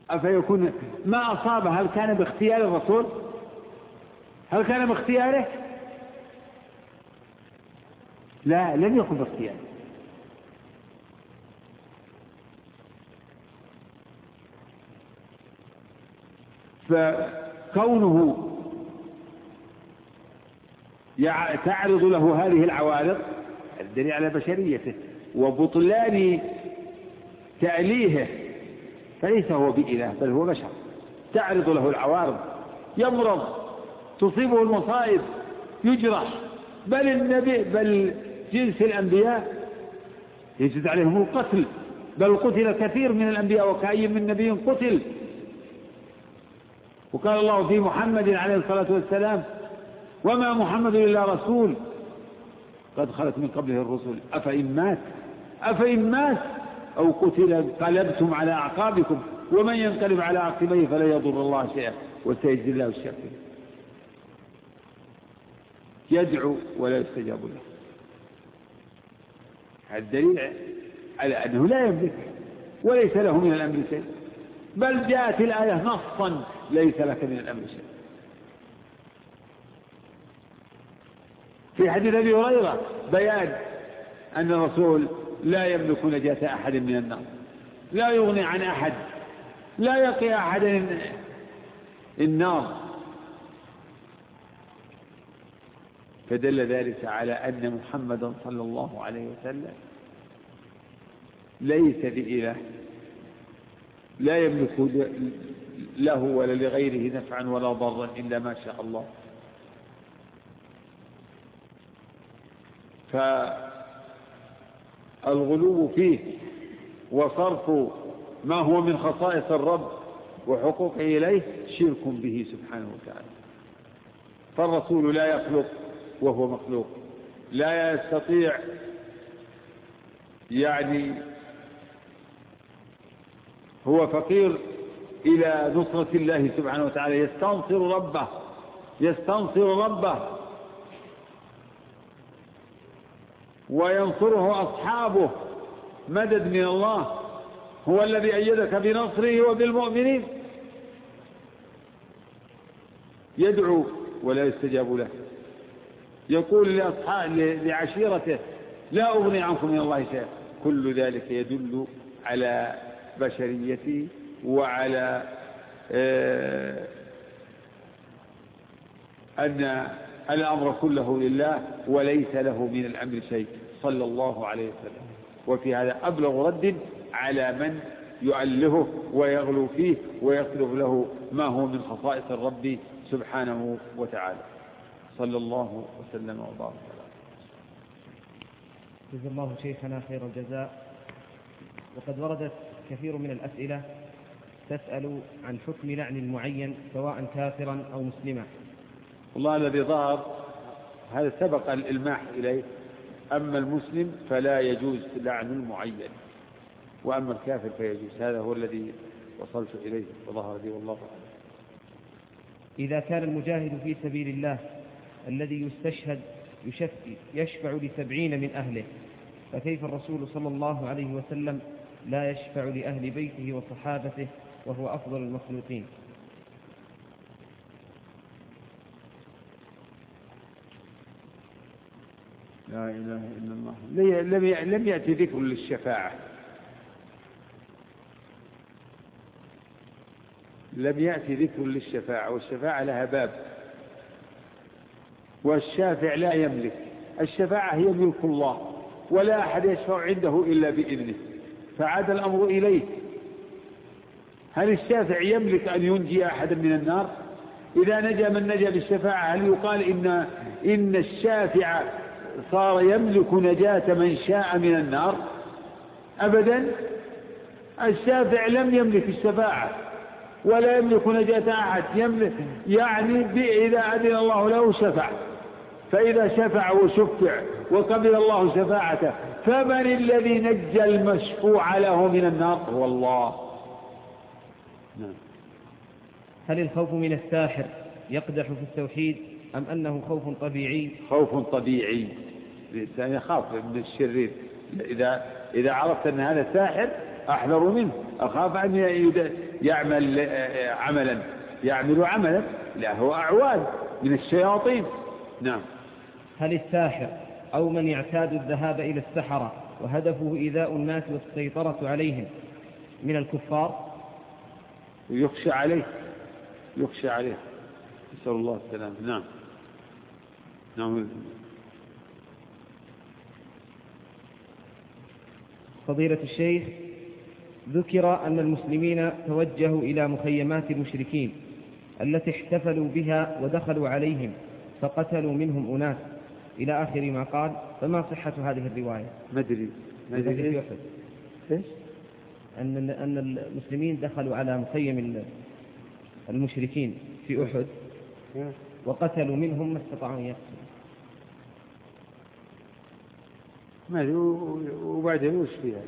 أفيكون ما أصابه هل كان باختيار الرسول؟ هل كان باختياره؟ لا، لم يكن باختياره. فكونه تعرض له هذه العوارض الدليل على بشريته وبطلان تأليهه، فليس هو بإله بل هو بشر. تعرض له العوارض، يمرض، تصيبه المصائب، يجرح، بل جنس الأنبياء يجد عليهم القتل، بل قتل كثير من الأنبياء وكأي من نبي قتل. وقال الله في محمد عليه الصلاة والسلام: وما محمد إلا رسول قد خلت من قبله الرسل أفإن مات أو قتل انقلبتم على أعقابكم ومن ينقلب على عقبيه فلا يضر الله شيئا وسيجزي الله الشاكرين. يدعو ولا يستجاب له. هذا الدليل على أنه لا يملك وليس له من الأمر شيء، بل جاءت الآية نصا: ليس لك من الأمر شيء. في حديث أبي هريرة بيان أن الرسول لا يملك نجاة أحد من النار، لا يغني عن أحد، لا يقي أحد النار. فدل ذلك على أن محمدا صلى الله عليه وسلم ليس بإله، لا يملك له ولا لغيره نفعا ولا ضرا إلا ما شاء الله. فالغلو فيه وصرف ما هو من خصائص الرب وحقوقه إليه شرك به سبحانه وتعالى. فالرسول لا يخلق وهو مخلوق، لا يستطيع هو فقير إلى نصرة الله سبحانه وتعالى، يستنصر ربه وينصره أصحابه، مدد من الله، هو الذي أيدك بنصره وبالمؤمنين. يدعو ولا يستجاب له، يقول لعشيرته: لا أغني عنكم من الله شيئا. كل ذلك يدل على بشريته وعلى أن الأمر كله لله وليس له من الأمر شيء صلى الله عليه وسلم. وفي هذا أبلغ رد على من يؤلهه ويغلو فيه ويطلب له ما هو من خصائص الرب سبحانه وتعالى. صلى الله وسلم وبارك. جزا الله شيخنا خير الجزاء. وقد وردت كثير من الأسئلة تسأل عن حكم لعن المعين سواء كافرا أو مسلما. والله الذي ظهر هذا سبق الإلماح إليه، أما المسلم فلا يجوز لعن المعين، وأما الكافر فيجوز. هذا هو الذي وصلت إليه وظهر لي والله أعلم. إذا كان المجاهد في سبيل الله الذي يستشهد يشفع ل70 من أهله، فكيف الرسول صلى الله عليه وسلم لا يشفع لأهل بيته وصحابته وهو أفضل المخلوقين؟ لا إله إلا الله. لم يأتي ذكر للشفاعة، لم يأتي ذكر للشفاعة، والشفاعة لها باب، والشافع لا يملك. الشفاعة هي ملك الله، ولا أحد يشفع عنده إلا بإذنه، فعاد الأمر إليه. هل الشافع يملك أن ينجي أحدا من النار؟ إذا نجا من نجا بالشفاعة هل يقال إن الشافع صار يملك نجاة من شاء من النار؟ أبدا. الشافع لم يملك الشفاعة ولا يملك نجاة أحد، يملك إذا أذن الله له شفع، فإذا شفع وشفع وقبل الله شفاعته فمن الذي نجى المشفوع له من النار؟ هو الله. نعم. هل الخوف من الساحر يقدح في التوحيد أم أنه خوف طبيعي؟ خوف طبيعي. الإنسان يخاف من الشرير. إذا عرفت أن هذا ساحر أحذر منه، أخاف أن يعمل عملا لا هو أعوان من الشياطين. نعم. هل الساحر أو من يعتاد الذهاب إلى السحرة وهدفه إيذاء الناس والسيطرة عليهم من الكفار؟ يخشى عليه نسأل الله السلامة. نعم. فضيلة الشيخ، ذكر أن المسلمين توجهوا إلى مخيمات المشركين التي احتفلوا بها ودخلوا عليهم فقتلوا منهم أناس إلى آخر ما قال، فما صحة هذه الرواية؟ ما أدري في أحد أن المسلمين دخلوا على مخيم المشركين في أحد وقتلوا منهم ما استطاعوا أن يقتلوا. ما أدري. وبعدين وش فيها؟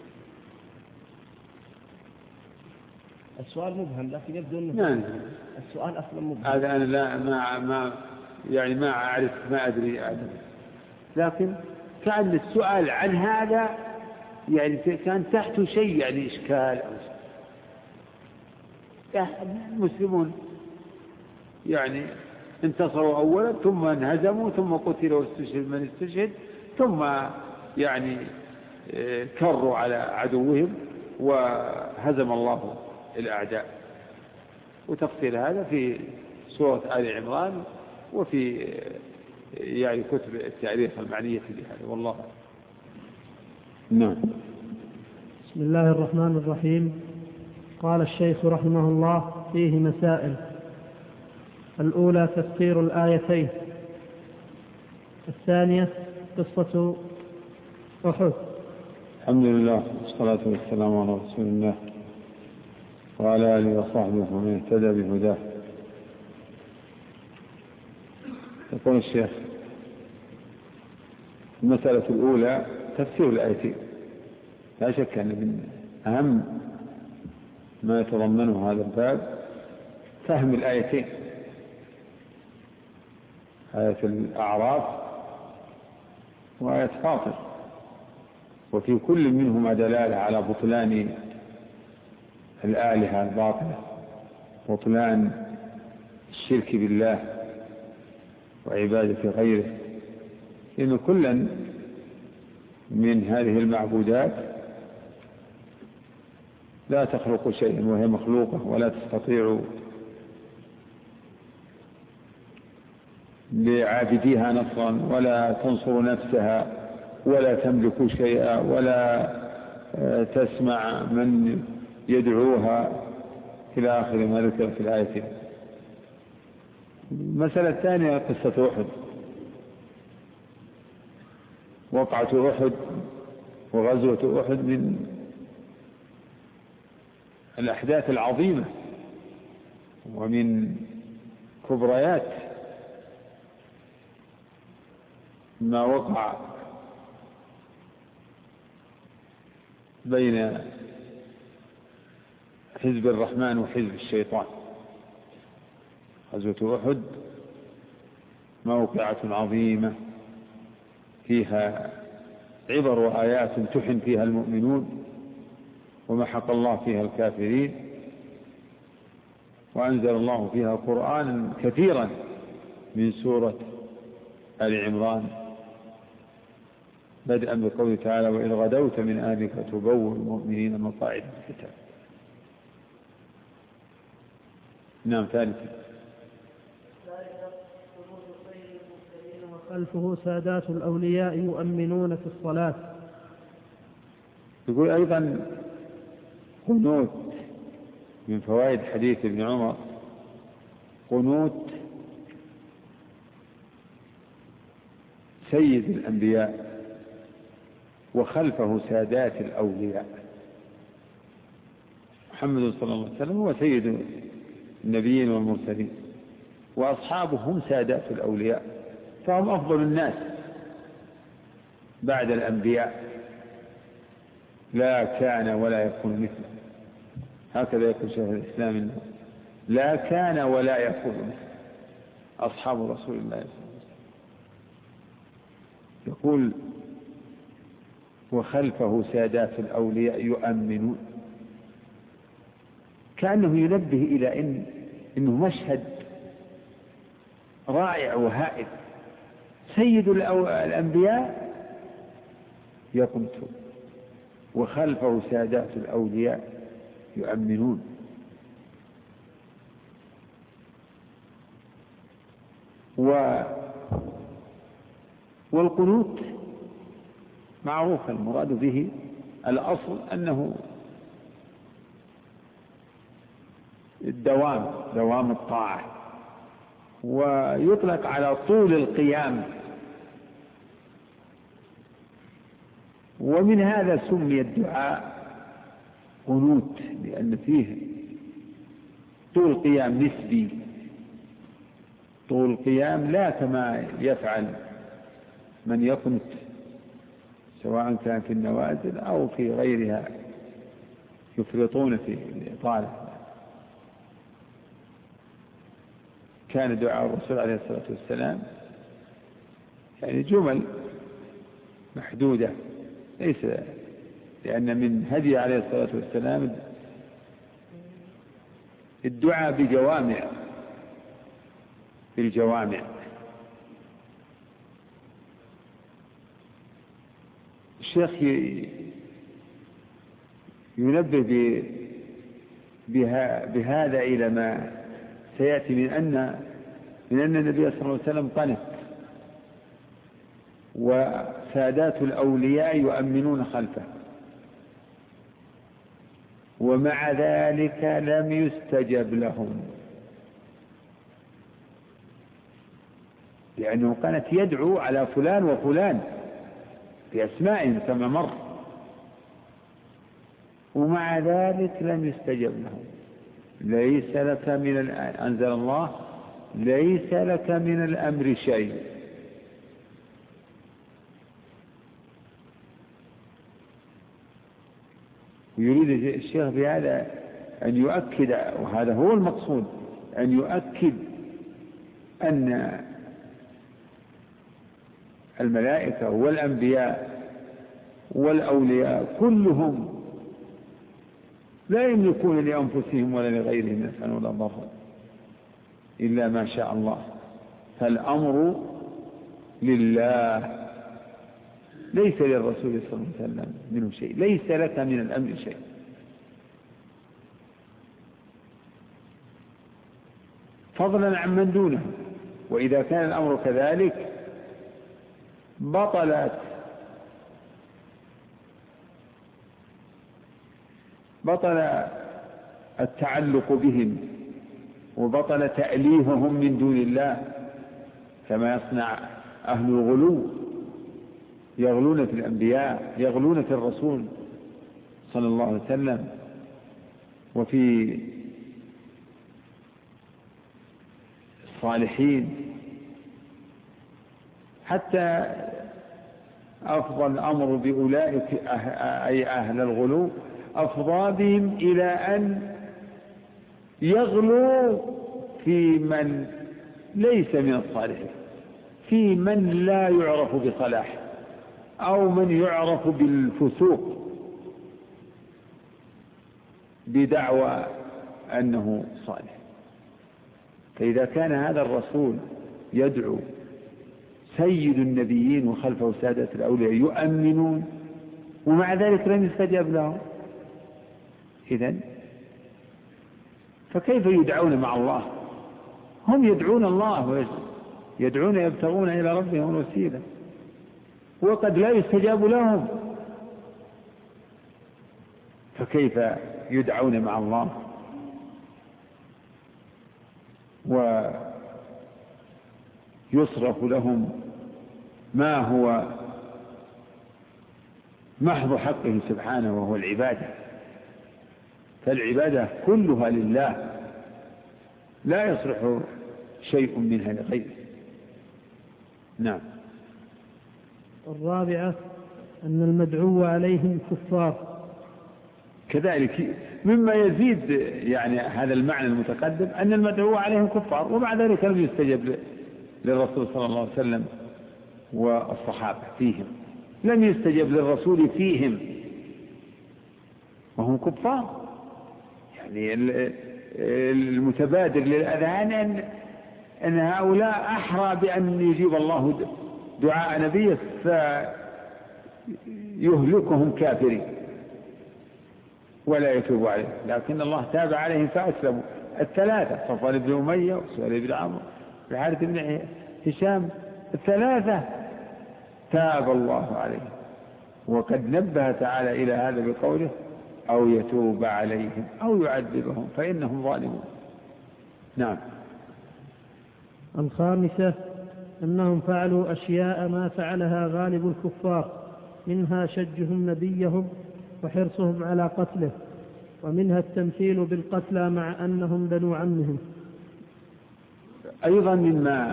السؤال مبهم، لكن يبدو أنه السؤال أصلا مبهم. هذا أنا لا ما أعرف، ما أدري لكن كان السؤال عن هذا يعني كان تحته شيء يعني إشكال أو المسلمون يعني انتصروا أولا ثم انهزموا ثم قتلوا واستشهد من استشهد ثم يعني كروا على عدوهم وهزم الله الأعداء. وتفصيل هذا في سورة آل عمران وفي يعني كتب التاريخ المعنية بهذا، والله. نعم. بسم الله الرحمن الرحيم. قال الشيخ رحمه الله: فيه مسائل. الأولى تفسير الآيتين. الثانية قصة أحد. الحمد لله والصلاة والسلام على رسول الله وعلى آله وصحبه ومن اهتدى بهداه. يقول الشيخ: المسألة الأولى تفسير الآيتين. لا شك أن من أهم ما يتضمنه هذا الباب فهم الآيتين، آية الأعراف وآية فاطر، وفي كل منهما دلالة على بطلان الآلهة الباطلة، بطلان الشرك بالله وعبادة غيره، لأن كلا من هذه المعبودات لا تخلق شيئا وهي مخلوقة، ولا تستطيع لعابديها نصرا ولا تنصر نفسها ولا تملك شيئا ولا تسمع من يدعوها إلى آخر ما ذكر في الآية. المسألة الثانية قصة أحد، وقعة أحد وغزوة أحد من الأحداث العظيمة ومن كبريات ما وقع بين حزب الرحمن وحزب الشيطان. غزوة أحد موقعة عظيمة فيها عبر وآيات تحن فيها المؤمنون ومحق الله فيها الكافرين، وأنزل الله فيها قرآنا كثيرا من سورة آل عمران، بدءا بقوله تعالى: وإذ غدوت من أهلك تبوئ المؤمنين مقاعد للقتال. نعم. ثالثا وخلفه سادات الأولياء يؤمنون في الصلاة. يقول أيضا قنوت من فوائد حديث ابن عمر، قنوت سيد الأنبياء وخلفه سادات الأولياء. محمد صلى الله عليه وسلم هو سيد النبيين والمرسلين، وأصحابه هم سادات الأولياء، فهم أفضل الناس بعد الأنبياء، لا كان ولا يكون مثله. هكذا يقول شيخ الإسلام: لا كان ولا يكون مثله أصحاب رسول الله صلى الله عليه وسلم. يقول وخلفه سادات الأولياء يؤمنون. كأنه ينبه إلى إنه مشهد رائع وهائل. سيد الأنبياء يقمت وخلفه سادات الأولياء يؤمنون. والقنوت معروف المراد به الأصل أنه دوام الطاعة، ويطلق على طول القيام، ومن هذا سمي الدعاء قنوت، لأن فيه طول قيام نسبي، طول قيام لا كما يفعل من يقنت سواء كان في النوازل أو في غيرها يفرطون في الإطالة. كان دعاء الرسول عليه الصلاة والسلام يعني جمل محدودة، ليس لأن من هدي عليه الصلاة والسلام الدعاء بجوامع في الجوامع. الشيخ ينبه بهذا إلى ما سيأتي من أن النبي صلى الله عليه وسلم قنت وسادات الأولياء يؤمنون خلفه، ومع ذلك لم يستجب لهم، لأنه كانت يدعو على فلان وفلان بأسمائهم كما مر، ومع ذلك لم يستجب لهم. ليس لك أنزل الله ليس لك من الأمر شيء. ويريد الشيخ بهذا أن يؤكد، وهذا هو المقصود، أن يؤكد أن الملائكة والأنبياء والأولياء كلهم لا يملكون لأنفسهم ولا لغيرهم نفعا ولا ضرا إلا ما شاء الله، فالأمر لله، ليس للرسول صلى الله عليه وسلم منه شيء، ليس لك من الأمر شيء. فضلا عن من دونه. وإذا كان الأمر كذلك بطل التعلق بهم، وبطل تأليههم من دون الله، كما يصنع أهل الغلو، يغلون في الأنبياء، يغلون في الرسول صلى الله عليه وسلم، وفي الصالحين، حتى أفضى الأمر بأولئك أي أهل الغلو، أفضى بهم إلى أن يغلوا في من ليس من الصالحين، في من لا يعرف بصلاح أو من يعرف بالفسوق بدعوى أنه صالح. فإذا كان هذا الرسول يدعو سيد النبيين وخلفه سادة الأولياء يؤمنون، ومع ذلك لم يستجب لهم، إذن فكيف يدعون مع الله؟ هم يدعون الله ويدعون يبتغون إلى ربهم الوسيلة، وقد لا يستجاب لهم، فكيف يدعون مع الله ويصرف لهم ما هو محض حقه سبحانه وهو العبادة؟ فالعبادة كلها لله، لا يصلح شيء منها لغيره. نعم. الرابعة أن المدعو عليهم كفار. كذلك مما يزيد يعني هذا المعنى المتقدم أن المدعو عليهم كفار، ومع ذلك لم يستجب للرسول صلى الله عليه وسلم والصحابة فيهم. لم يستجب للرسول فيهم وهم كفار. يعني المتبادر للأذهان أن هؤلاء أحرى بأن يجيب الله دعاء نبيه فيهلكهم كافرين ولا يتوب عليهم، لكن الله تاب عليهم فأسلموا الثلاثة، صفوان بن أمية وسهيل بن عمرو والحارث بن هشام، الثلاثة تاب الله عليهم. وقد نبه تعالى إلى هذا بقوله أو يتوب عليهم أو يعذبهم فإنهم ظالمون. نعم. الخامسة أنهم فعلوا أشياء ما فعلها غالب الكفار، منها شجهم نبيهم وحرصهم على قتله، ومنها التمثيل بالقتلى مع أنهم بنو عمهم. أيضا مما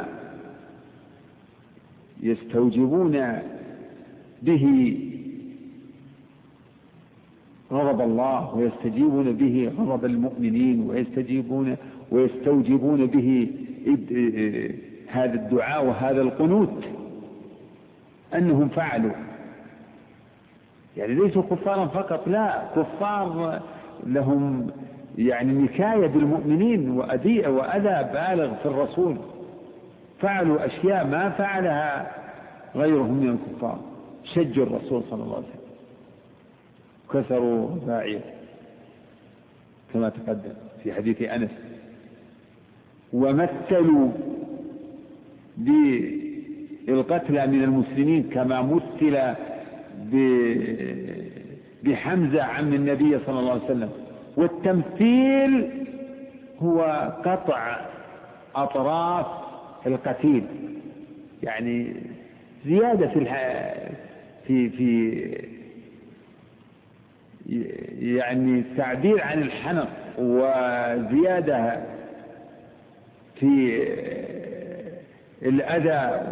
يستوجبون به غضب الله ويستجيبون به غضب المؤمنين ويستوجبون به هذا الدعاء وهذا القنوت أنهم فعلوا، يعني ليسوا كفارا فقط، لا، كفار لهم يعني نكاية بالمؤمنين وأذى بالغ في الرسول، فعلوا أشياء ما فعلها غيرهم من الكفار، شجوا الرسول صلى الله عليه وسلم، كسروا باعيه كما تقدم في حديث أنس، ومثلوا بالقتلى من المسلمين كما مثل بحمزة عم النبي صلى الله عليه وسلم. والتمثيل هو قطع أطراف القتيل، يعني زيادة في يعني تعبير عن الحنق، وزيادة في الأذى،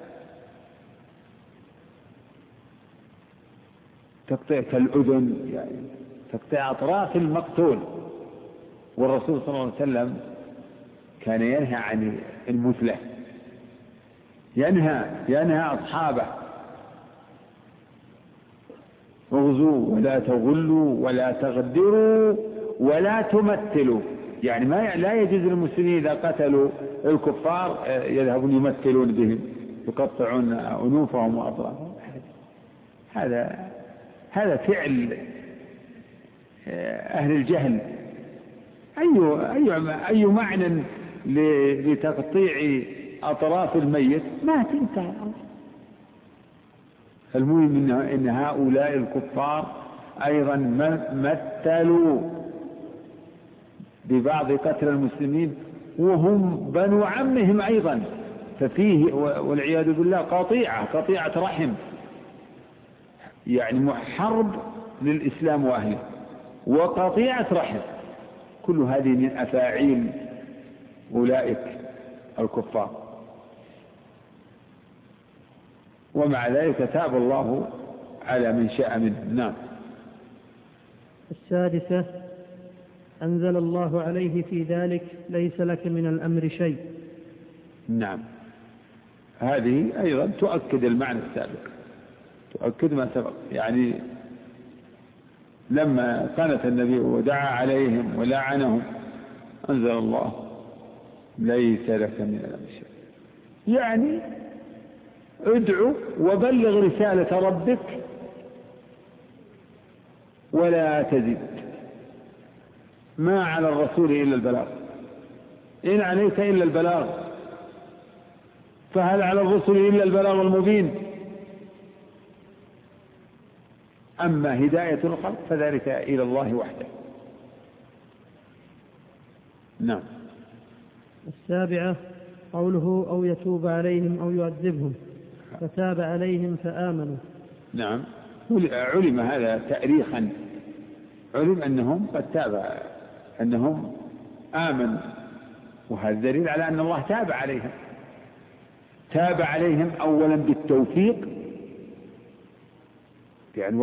تقطيع كالأذن، يعني تقطيع أطراف المقتول. والرسول صلى الله عليه وسلم كان ينهى عن المثلة، ينهى أصحابه: اغزوا ولا تغلوا ولا تغدروا ولا تمثلوا. يعني لا يجوز للمسلمين إذا قتلوا الكفار يذهبون يمثلون بهم، يقطعون أنوفهم وأطرافهم. هذا فعل أهل الجهل. أي معنى لتقطيع أطراف الميت؟ ما تنتهي. المهم إن هؤلاء الكفار أيضا مثلوا ببعض قتل المسلمين وهم بنو عمهم أيضا، ففيه والعياذ بالله قطيعة رحم، يعني حرب للإسلام وأهله وقطيعة رحم. كل هذه من أفاعيل أولئك الكفار، ومع ذلك تاب الله على من شاء منهم. نعم. السادسة أنزل الله عليه في ذلك: ليس لك من الأمر شيء. نعم، هذه أيضا تؤكد المعنى السابق، تؤكد ما سبق. يعني لما قنت النبي ودعا عليهم ولعنهم أنزل الله: ليس لك من الأمر شيء. يعني ادعو وبلغ رسالة ربك ولا تزد، ما على الرسول إلا البلاغ، إن عليك إلا البلاغ، فهل على الرسل إلا البلاغ المبين؟ أما هداية الخلق فذلك إلى الله وحده. نعم. السابعة قوله: أو يتوب عليهم أو يعذبهم، فتاب عليهم فآمنوا. نعم، علم هذا تأريخا، علم أنهم قد تاب، أنهم آمنوا، وهذا دليل على أن الله تاب عليهم أولا بالتوفيق، يعني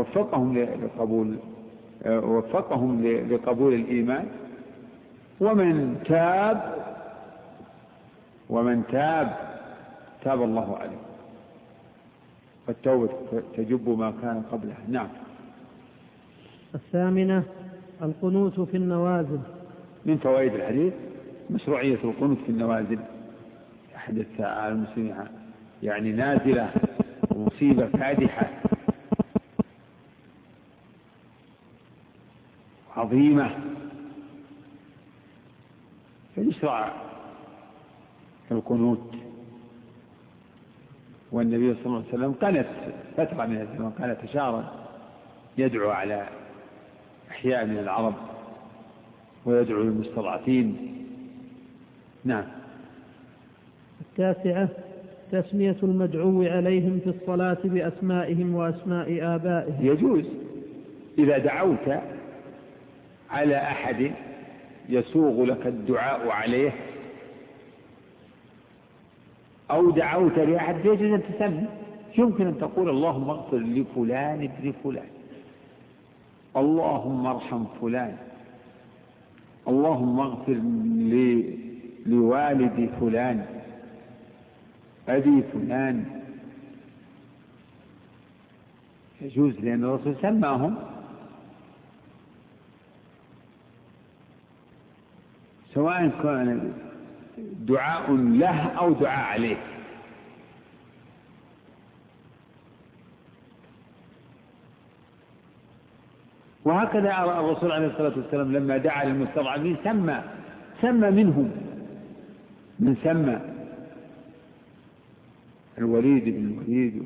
وفقهم لقبول الإيمان. ومن تاب تاب الله عليه. والتوبة تجب ما كان قبلها. نعم. الثامنة القنوت في النوازل. من فوائد الحديث مشروعية القنوت في النوازل. حدث على المسلمين يعني نازلة ومصيبة فادحة عظيمة فيشرع القنوت. والنبي صلى الله عليه وسلم كانت فترة من الزمان كانت شهرا يدعو على أحياء من العرب ويدعو للمستضعفين. نعم. التاسعة تسمية المدعو عليهم في الصلاة بأسمائهم وأسماء آبائهم. يجوز إذا دعوت على أحد يسوغ لك الدعاء عليه أو دعوت لأحد يجوز أن تسمي. يمكن أن تقول اللهم اغفر لفلان ابن فلان، اللهم ارحم فلان، اللهم اغفر لوالد فلان أبي فلان. يجوز لأن الرسول سماهم سواء كان دعاء له أو دعاء عليه. وهكذا الرسول عليه الصلاة والسلام لما دعا للمستضعفين سمى منهم من سمى الوليد بن الوليد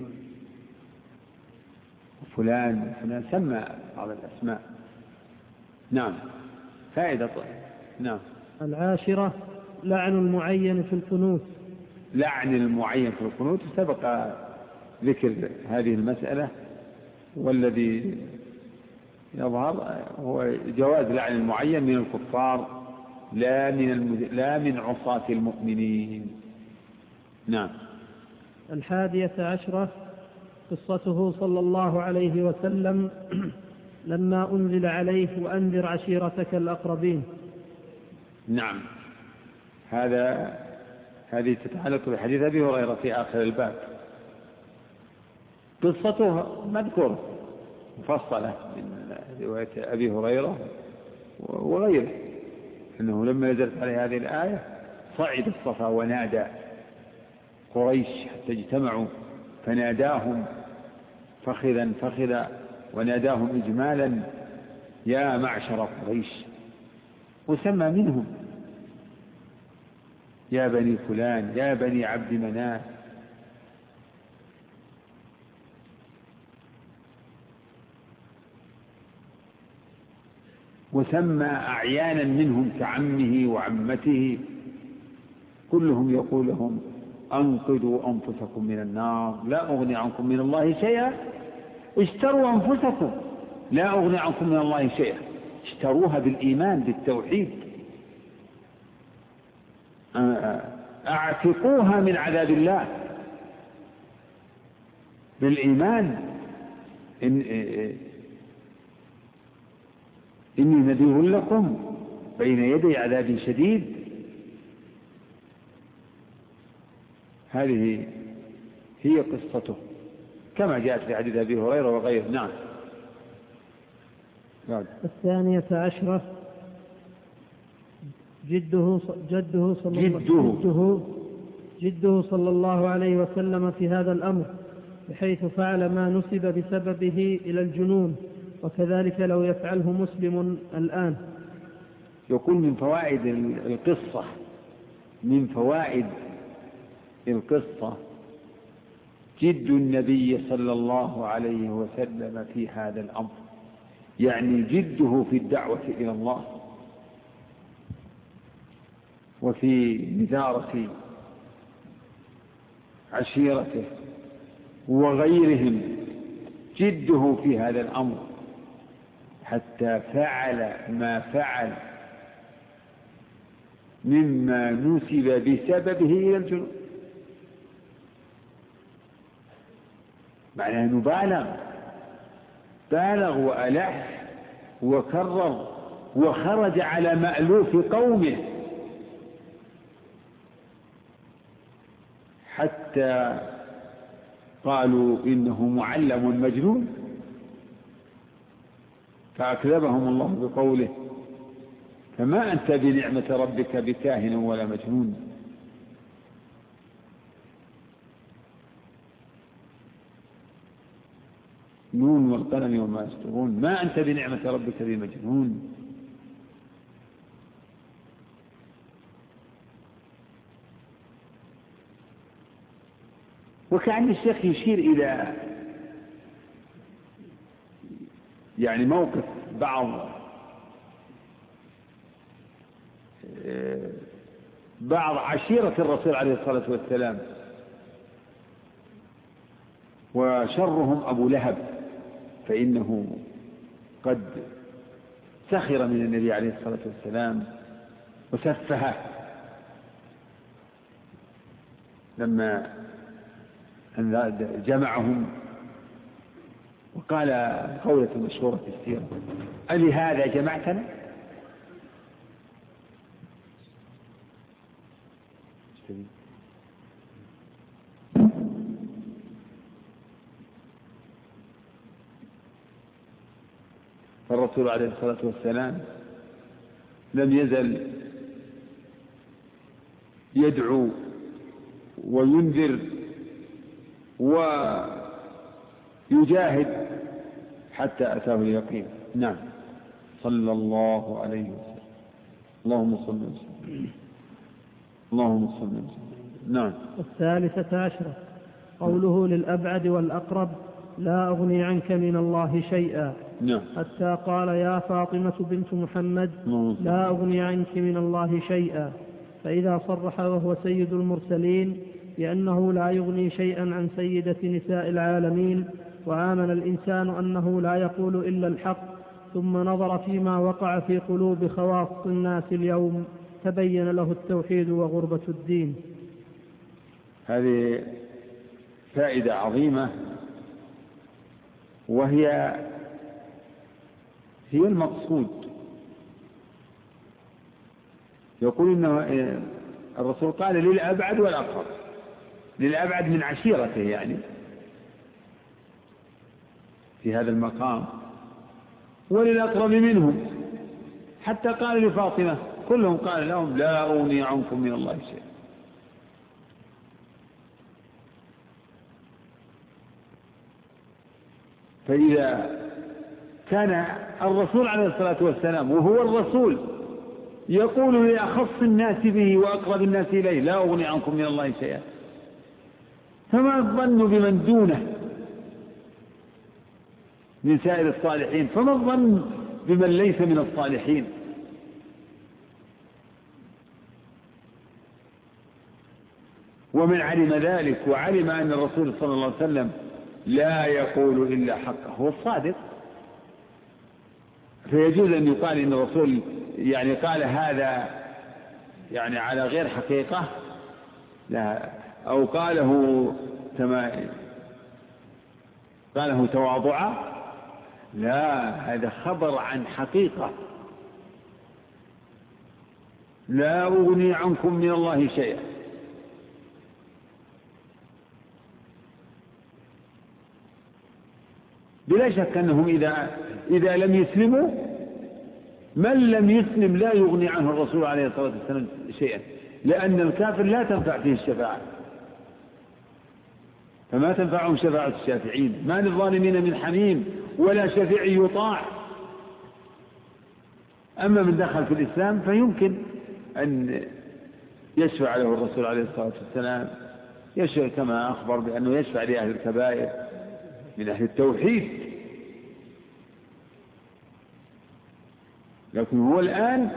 وفلان وفلان، سمى بعض الأسماء. نعم. فائدة. نعم. العاشرة لعن المعين في القنوت. لعن المعين في القنوت سبق ذكر هذه المسألة، والذي يظهر هو جواز لعن المعين من الكفار لا من عصاة المؤمنين. نعم. الحادية عشرة قصته صلى الله عليه وسلم لما أنزل عليه وأنذر عشيرتك الأقربين. نعم. هذه تتعلق بحديث أبي هريرة في آخر الباب. قصته مذكورة مفصلة من رواية أبي هريرة وغيره، أنه لما نزلت عليه هذه الآية صعد الصفا ونادى قريش حتى اجتمعوا فناداهم فخذا فخذا وناداهم إجمالا يا معشر قريش، وسمى منهم يا بني فلان يا بني عبد مناف. وسمى أعيانا منهم كعمه وعمته، كلهم يقول لهم أنقذوا أنفسكم من النار لا أغني عنكم من الله شيئا، اشتروا أنفسكم لا أغني عنكم من الله شيئا، اشتروها بالإيمان بالتوحيد، أعتقوها من عذاب الله بالإيمان. إني نذير لكم بين يدي عذاب شديد. هذه هي قصته كما جاءت في حديث أبي هريرة وغيره. نعم. الثانية عشرة جده صلى الله عليه وسلم في هذا الأمر، بحيث فعل ما نسب بسببه إلى الجنون، وكذلك لو يفعله مسلم الآن. يكون من فوائد القصة جد النبي صلى الله عليه وسلم في هذا الأمر، يعني جده في الدعوة إلى الله وفي نذارة عشيرته وغيرهم، جده في هذا الأمر حتى فعل ما فعل مما نسب بسببه إلى الجنون. معناه أنه بالغ وألح وكرر وخرج على مألوف قومه حتى قالوا إنه معلم مجنون، فأكذبهم الله بقوله فما أنت بنعمة ربك بكاهن ولا مجنون. نون والقلم وما يسطرون، ما أنت بنعمة ربك بمجنون. وكأن الشيخ يشير إلى يعني موقف بعض عشيرة الرسول عليه الصلاة والسلام، وشرهم أبو لهب، فإنه قد سخر من النبي عليه الصلاة والسلام وسفهه لما جمعهم وقال قولة مشهورة في السيرة: ألهذا جمعتنا؟ فالرسول عليه الصلاة والسلام لم يزل يدعو وينذر ويجاهد حتى أتاه اليقين. نعم. صلى الله عليه وسلم. اللهم صل وسلم. اللهم صل وسلم. نعم. 13 قوله للأبعد والأقرب: لا أغني عنك من الله شيئا. نعم. حتى قال: يا فاطمة بنت محمد لا أغني عنك من الله شيئا. فإذا صرح وهو سيد المرسلين بأنه لا يغني شيئا عن سيدة نساء العالمين، وآمن الإنسان أنه لا يقول إلا الحق، ثم نظر فيما وقع في قلوب خواص الناس اليوم، تبين له التوحيد وغربة الدين. هذه فائدة عظيمة، وهي المقصود. يقول إنه الرسول قال للأبعد والأقرب، للأبعد من عشيرته يعني في هذا المقام، وللأقرب منهم، حتى قال لفاطمة، كلهم قال لهم: لا أغني عنكم من الله شيئا. فإذا كان الرسول عليه الصلاة والسلام وهو الرسول يقول لأخص الناس به وأقرب الناس إليه: لا أغني عنكم من الله شيئا، فما الظن بمن دونه من سائر الصالحين؟ فما الظن بمن ليس من الصالحين؟ ومن علم ذلك وعلم أن الرسول صلى الله عليه وسلم لا يقول إلا حقه، هو الصادق، فيجوز أن يقال إن الرسول يعني قال هذا يعني على غير حقيقة، لا، أو قاله تواضعا، لا، هذا خبر عن حقيقة. لا أغني عنكم من الله شيئا. بلا شك أنهم إذا لم يسلموا، من لم يسلم لا يغني عنه الرسول عليه الصلاة والسلام شيئا، لأن الكافر لا تنفع فيه الشفاعة، فما تنفعهم شفاعة الشافعين، ما للظالمين من حميم ولا شفيع يطاع. أما من دخل في الإسلام فيمكن أن يشفع له الرسول عليه الصلاة والسلام، يشفع كما أخبر بأنه يشفع لأهل الكبائر من أهل التوحيد. لكن هو الآن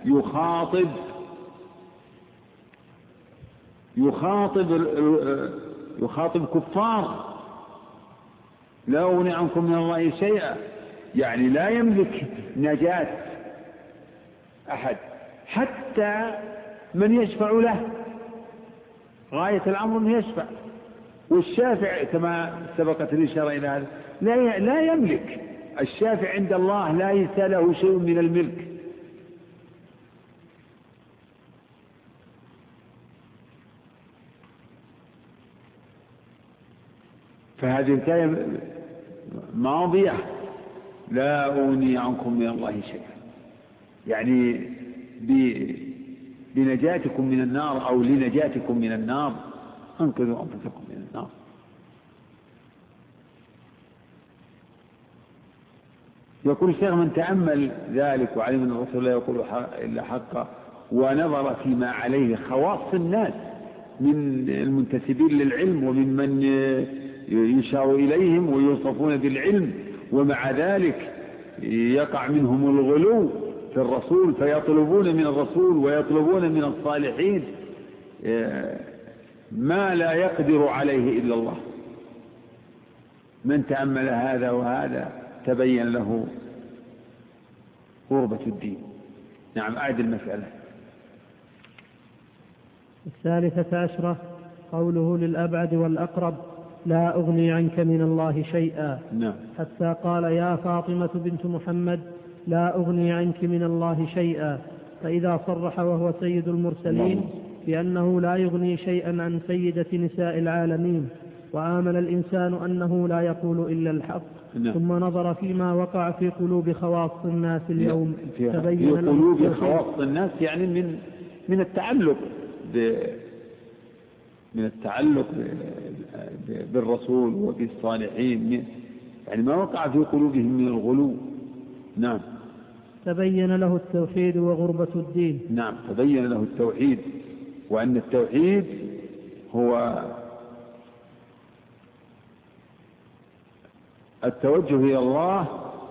يخاطب كفار: لا أغني عنكم من الله شيئا، يعني لا يملك نجاة أحد حتى من يشفع له، غاية الأمر أنه يشفع. والشافع كما سبقت الإشارة إلى هذا لا يملك، الشافع عند الله ليس له شيء من الملك. فهذه الآية ماضية لا أغني عنكم من الله شيئا، يعني بنجاتكم من النار أو لنجاتكم من النار أنقذوا أنفسكم من النار. يقول الشيخ: من تأمل ذلك وعلم أن الرسول لا يقول إلا حقا ونظر فيما عليه خواص الناس من المنتسبين للعلم وممن يشار إليهم ويوصفون بالعلم، ومع ذلك يقع منهم الغلو في الرسول فيطلبون من الرسول ويطلبون من الصالحين ما لا يقدر عليه إلا الله. من تأمل هذا وهذا تبين له غربة الدين. نعم، أعد المسألة. 13 قوله للأبعد والأقرب: لا أغني عنك من الله شيئا. نعم. حتى قال: يا فاطمة بنت محمد لا أغني عنك من الله شيئا. فإذا صرح وهو سيد المرسلين بأنه لا يغني شيئا عن سيدة نساء العالمين، وآمن الإنسان أنه لا يقول إلا الحق. نعم. ثم نظر فيما وقع في قلوب خواص الناس اليوم تبين في قلوب خواص الناس، يعني من التعلق بالرسول وبالصالحين، يعني ما وقع في قلوبهم من الغلو. نعم. تبين له التوحيد وغربة الدين. نعم، تبين له التوحيد، وأن التوحيد هو التوجه إلى الله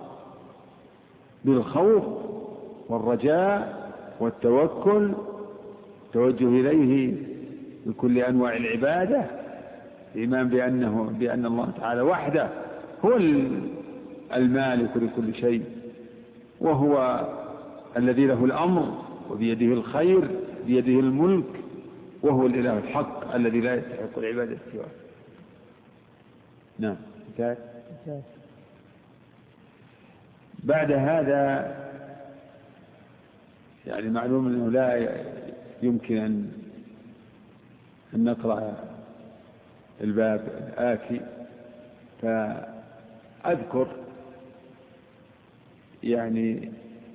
بالخوف والرجاء والتوكل، التوجه إليه بكل أنواع العبادة، الإيمان بأن الله تعالى وحده هو المالك لكل شيء، وهو الذي له الأمر وبيده الخير بيده الملك، وهو الإله الحق الذي لا يستحق العبادة سواه. نعم. بعد هذا يعني معلوم أنه لا يمكن أن نقرأ الباب الآتي، فأذكر يعني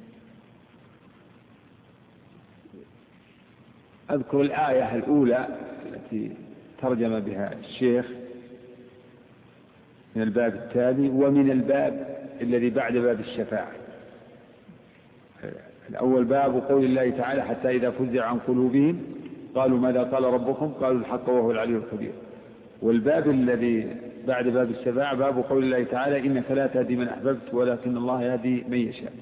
الآية الأولى التي ترجم بها الشيخ من الباب التالي ومن الباب الذي بعد باب الشفاعة. الأول باب قول الله تعالى: حتى إذا فزع عن قلوبهم قالوا ماذا قال ربكم قالوا الحق وهو العلي الكبير. والباب الذي بعد باب الشفاعة باب قول الله تعالى: إنك لا تهدي من أحببت ولكن الله يهدي من يشاء.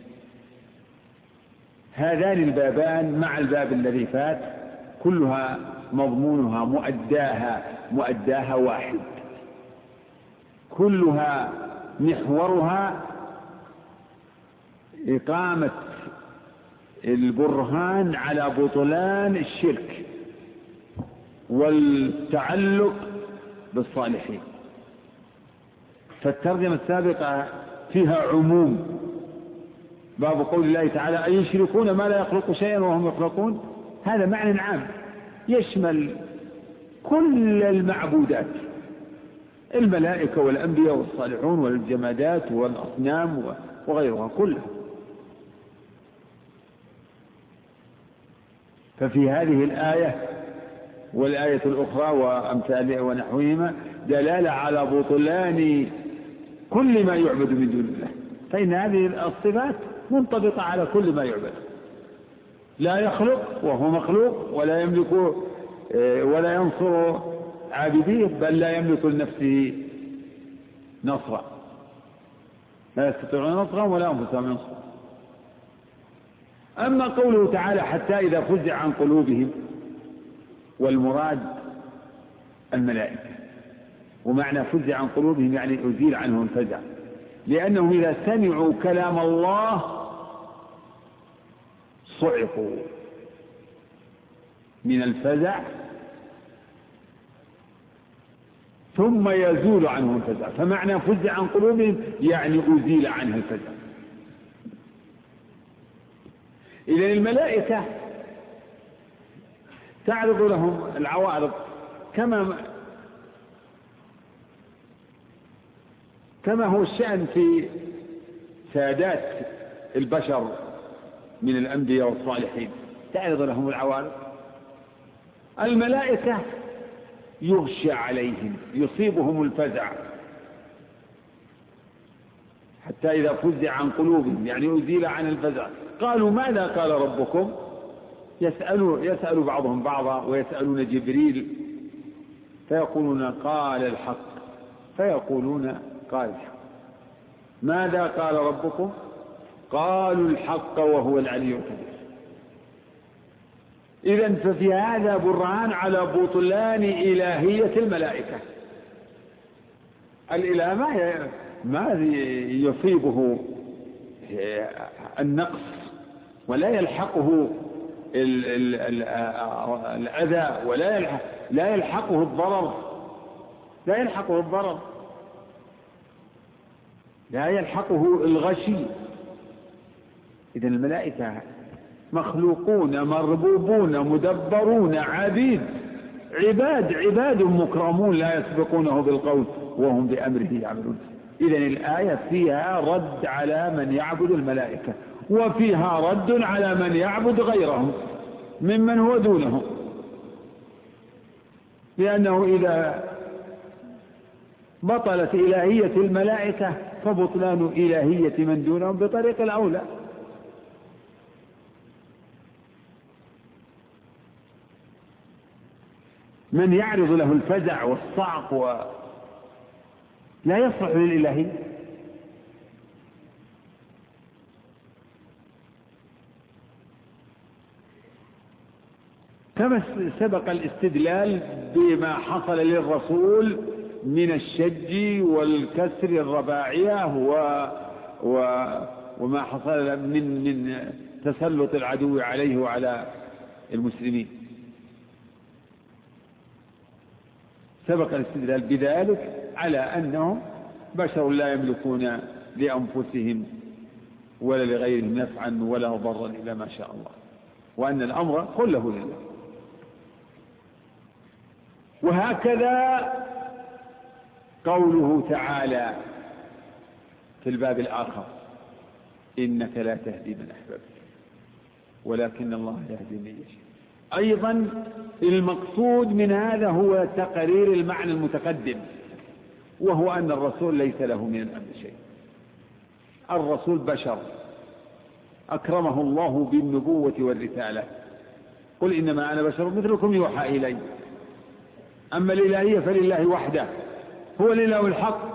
هذان البابان مع الباب الذي فات كلها مضمونها مؤداها واحد، كلها محورها إقامة البرهان على بطلان الشرك والتعلق بالصالحين. فالترجمة السابقة فيها عموم، باب قول الله تعالى: أي يشركون ما لا يخلق شيئا وهم يخلقون، هذا معنى عام يشمل كل المعبودات، الملائكة والأنبياء والصالحون والجمادات والأصنام وغيرها كلها. ففي هذه الآية والآية الأخرى وأمثالها ونحوهما دلالة على بطلان كل ما يعبد من دون الله، فإن هذه الصفات منطبقة على كل ما يعبد. لا يخلق وهو مخلوق، ولا يملك ولا ينصر عابديه، بل لا يملك لنفسه نصرا، لا يستطيعون نصرا ولا أنفسهم ينصرون. أما قوله تعالى: حتى إذا فزع عن قلوبهم، والمراد الملائكة، ومعنى فزع عن قلوبهم يعني أزيل عنهم الفزع، لأنهم إذا سمعوا كلام الله صعقوا من الفزع ثم يزول عنهم الفزع، فمعنى فزع عن قلوبهم يعني أزيل عنها الفزع. إذن الملائكة تعرض لهم العوارض كما كما هو الشأن في سادات البشر من الأنبياء والصالحين تعرض لهم العوارض. الملائكة يغشى عليهم، يصيبهم الفزع، حتى إذا فزع عن قلوبهم، يعني أزيل عن الفزع، قالوا ماذا قال ربكم؟ يسأل بعضهم بعضا ويسألون جبريل فيقولون قال الحق، فيقولون قال الحق. ماذا قال ربكم؟ قالوا الحق وهو العلي الكبير. إذن ففي هذا برهان على بطلان إلهية الملائكة. الإله ما يصيبه النقص ولا يلحقه الأذى لا يلحقه الضرر، لا يلحقه الغشي. إذن الملائكة مخلوقون مربوبون مدبرون عباد مكرمون لا يسبقونه بالقول وهم بأمره يعملون. إذن الآية فيها رد على من يعبد الملائكة، وفيها رد على من يعبد غيرهم ممن هو دونهم، لأنه إذا بطلت إلهية الملائكة فبطلان إلهية من دونهم بطريق الأولى. من يعرض له الفزع والصعق لا يصلح للإلهية. كما سبق الاستدلال بما حصل للرسول من الشج والكسر الرباعية وما حصل من تسلط العدو عليه وعلى المسلمين. سبق الاستدلال بذلك على أنهم بشر لا يملكون لأنفسهم ولا لغيرهم نفعا ولا ضرا إلا ما شاء الله، وأن الأمر كله لله. وهكذا قوله تعالى في الباب الآخر إنك لا تهدي من أحببت ولكن الله يهدي من يشاء. أيضا المقصود من هذا هو تقرير المعنى المتقدم، وهو أن الرسول ليس له من الأمر شيء. الرسول بشر أكرمه الله بالنبوة والرسالة، قل إنما أنا بشر مثلكم يوحى إلي. أما الإلهية فلله وحده، هو الإله الحق.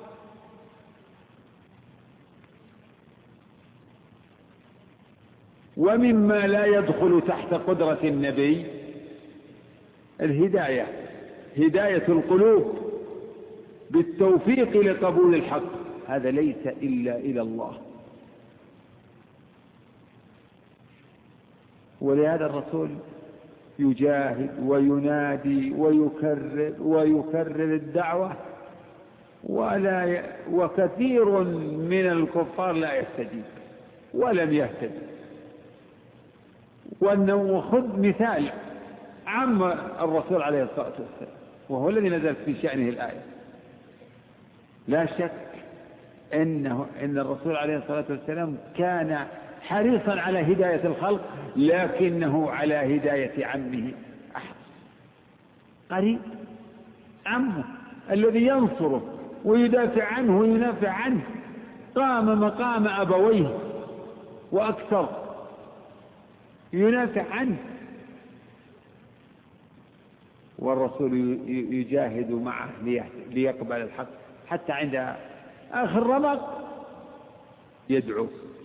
ومما لا يدخل تحت قدرة النبي الهداية، هداية القلوب بالتوفيق لقبول الحق، هذا ليس إلا إلى الله. ولهذا الرسول يجاهد وينادي ويكرر الدعوة، وكثير من الكفار لا يستجيب ولم يهتدي. وخذ مثال عم الرسول عليه الصلاة والسلام، وهو الذي نزلت في شأنه الآية. لا شك أن الرسول عليه الصلاة والسلام كان حريصا على هداية الخلق، لكنه على هداية عمه أحرص. قريب عمه الذي ينصره ويدافع عنه وينافع عنه، قام مقام أبويه وأكثر ينافع عنه، والرسول يجاهد معه ليقبل الحق، حتى عند آخر رمق يدعو،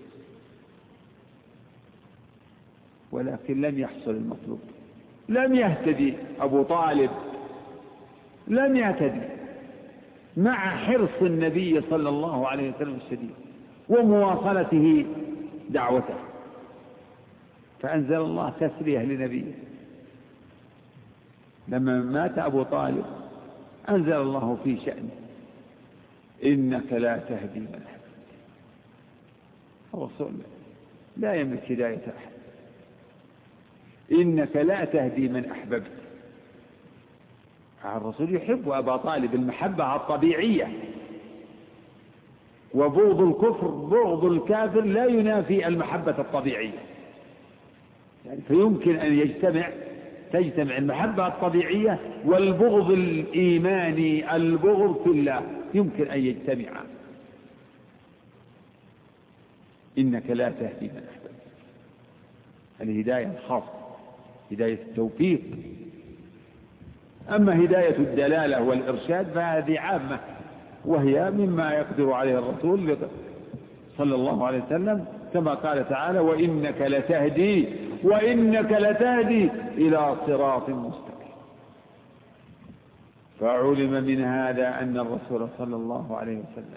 ولكن لم يحصل المطلوب. لم يهتدي أبو طالب، لم يهتدي مع حرص النبي صلى الله عليه وسلم الشديد ومواصلته دعوته، فأنزل الله تسلية لنبيه. لما مات أبو طالب أنزل الله في شأنه إنك لا تهدي من أحببت. الرسول لا يملك هداية أحد. إنك لا تهدي من أحببت. الرسول يحب أبا طالب المحبة الطبيعية، وبغض الكفر بغض الكافر لا ينافي المحبة الطبيعية، يعني فيمكن أن تجتمع المحبة الطبيعية والبغض الإيماني، البغض في الله يمكن أن يجتمعا. إنك لا تهدي من أحببت، الهداية الخاصة هداية التوفيق. أما هداية الدلالة والإرشاد فهذه عامة، وهي مما يقدر عليه الرسول صلى الله عليه وسلم، كما قال تعالى: وإنك لتهدي إلى صراط مستقيم. فعلم من هذا أن الرسول صلى الله عليه وسلم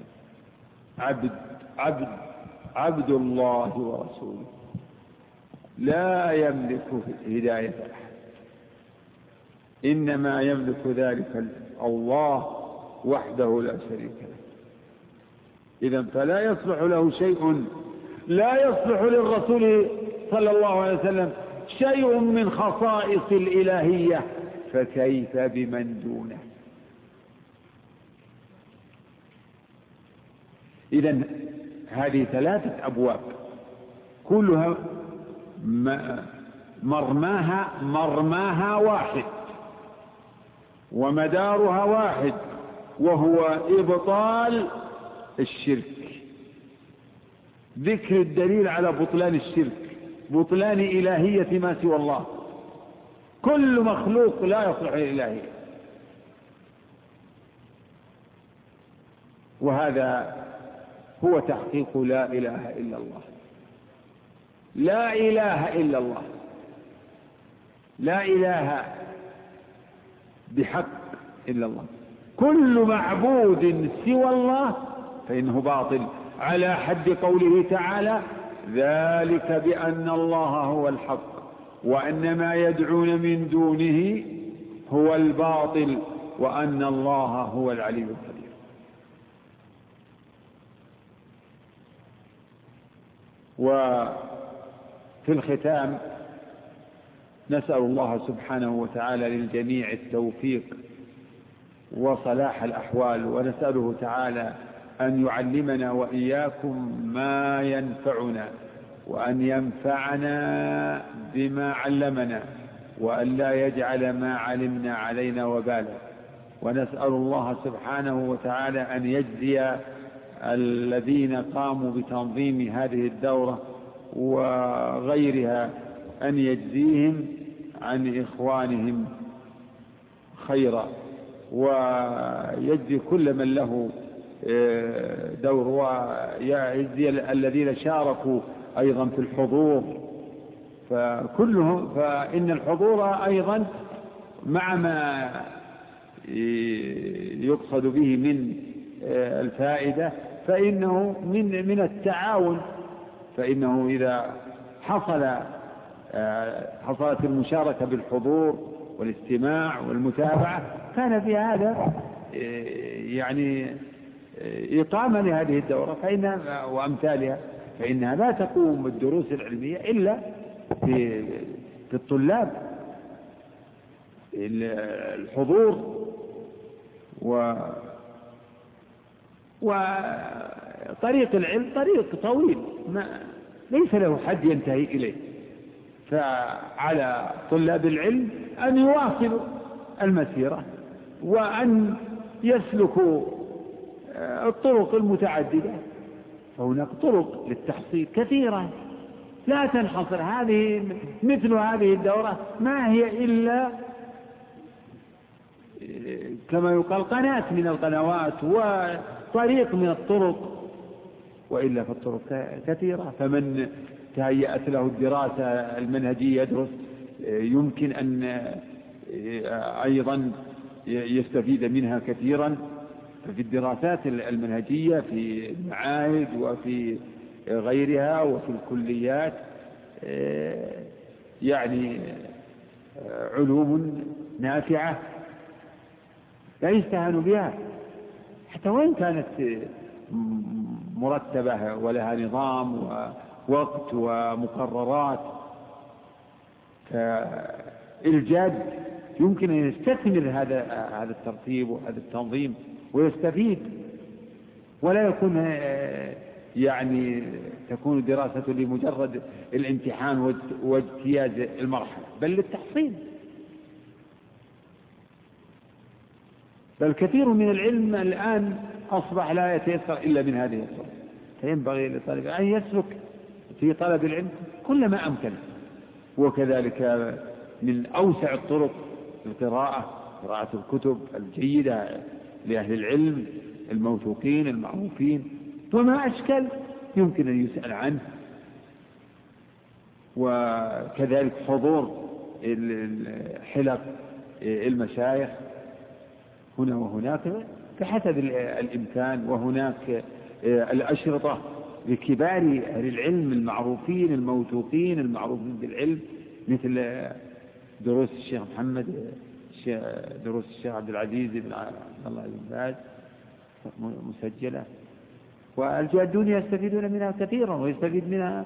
عبد الله ورسوله، لا يملك هداية أحد، إنما يملك ذلك الله وحده لا شريك له. إذن فلا يصلح له شيء، لا يصلح للرسول صلى الله عليه وسلم شيء من خصائص الإلهية، فكيف بمن دونه؟ إذن هذه 3 أبواب كلها مرماها واحد ومدارها واحد، وهو إبطال الشرك، ذكر الدليل على بطلان الشرك، بطلان إلهية ما سوى الله. كل مخلوق لا يصلح للإلهية، وهذا هو تحقيق لا إله إلا الله. لا إله إلا الله، لا إله بحق إلا الله. كل معبود سوى الله فإنه باطل، على حد قوله تعالى: ذلك بأن الله هو الحق وأن ما يدعون من دونه هو الباطل وأن الله هو العلي الكبير. وفي الختام نسأل الله سبحانه وتعالى للجميع التوفيق وصلاح الأحوال، ونسأله تعالى أن يعلمنا وإياكم ما ينفعنا، وأن ينفعنا بما علمنا، وأن لا يجعل ما علمنا علينا وبالا. ونسأل الله سبحانه وتعالى أن يجزي الذين قاموا بتنظيم هذه الدورة وغيرها، أن يجزيهم عن إخوانهم خيرا، ويجزي كل من له دور، ويجزي الذين شاركوا أيضا في الحضور، فإن الحضور أيضا مع ما يقصد به من الفائدة فإنه من التعاون، فإنه إذا حصلت المشاركة بالحضور والاستماع والمتابعة كان في هذا يعني إقامة لهذه الدورة وأمثالها، فإنها لا تقوم الدروس العلمية إلا في الطلاب. الحضور وطريق العلم طريق طويل ليس له حد ينتهي إليه، فعلى طلاب العلم أن يواصلوا المسيرة وأن يسلكوا الطرق المتعددة، فهناك طرق للتحصيل كثيرة لا تنحصر. مثل هذه الدورة ما هي إلا كما يقال قناة من القنوات وطريق من الطرق، وإلا فالطرق كثيرة. فمن تهيأت له الدراسة المنهجية يدرس يمكن أن أيضا يستفيد منها كثيرا في الدراسات المنهجية في المعاهد وفي غيرها وفي الكليات، يعني علوم نافعة لا يستهان بها حتى وإن كانت مرتبة ولها نظام ووقت ومقررات. فالجاد يمكن أن يستثمر هذا الترتيب وهذا التنظيم ويستفيد ولا يكون يعني تكون دراسة لمجرد الامتحان واجتياز المرحلة، بل للتحصيل. بل كثير من العلم الآن أصبح لا يتيسر إلا من هذه الطرق، فينبغي لطالب أن يسلك في طلب العلم كلما أمكن. وكذلك من أوسع الطرق القراءة، قراءة الكتب الجيدة لأهل العلم الموثوقين المعروفين، وما أشكل يمكن أن يسأل عنه. وكذلك حضور حلق المشايخ هنا وهناك بحسب الإمكان، وهناك الأشرطة لكبار أهل العلم المعروفين الموثوقين المعروفين بالعلم، مثل دروس الشيخ محمد، دروس الشيخ عبد العزيز بن الله بن باز مسجلة، والجادون يستفيدون منها كثيرا، ويستفيد منها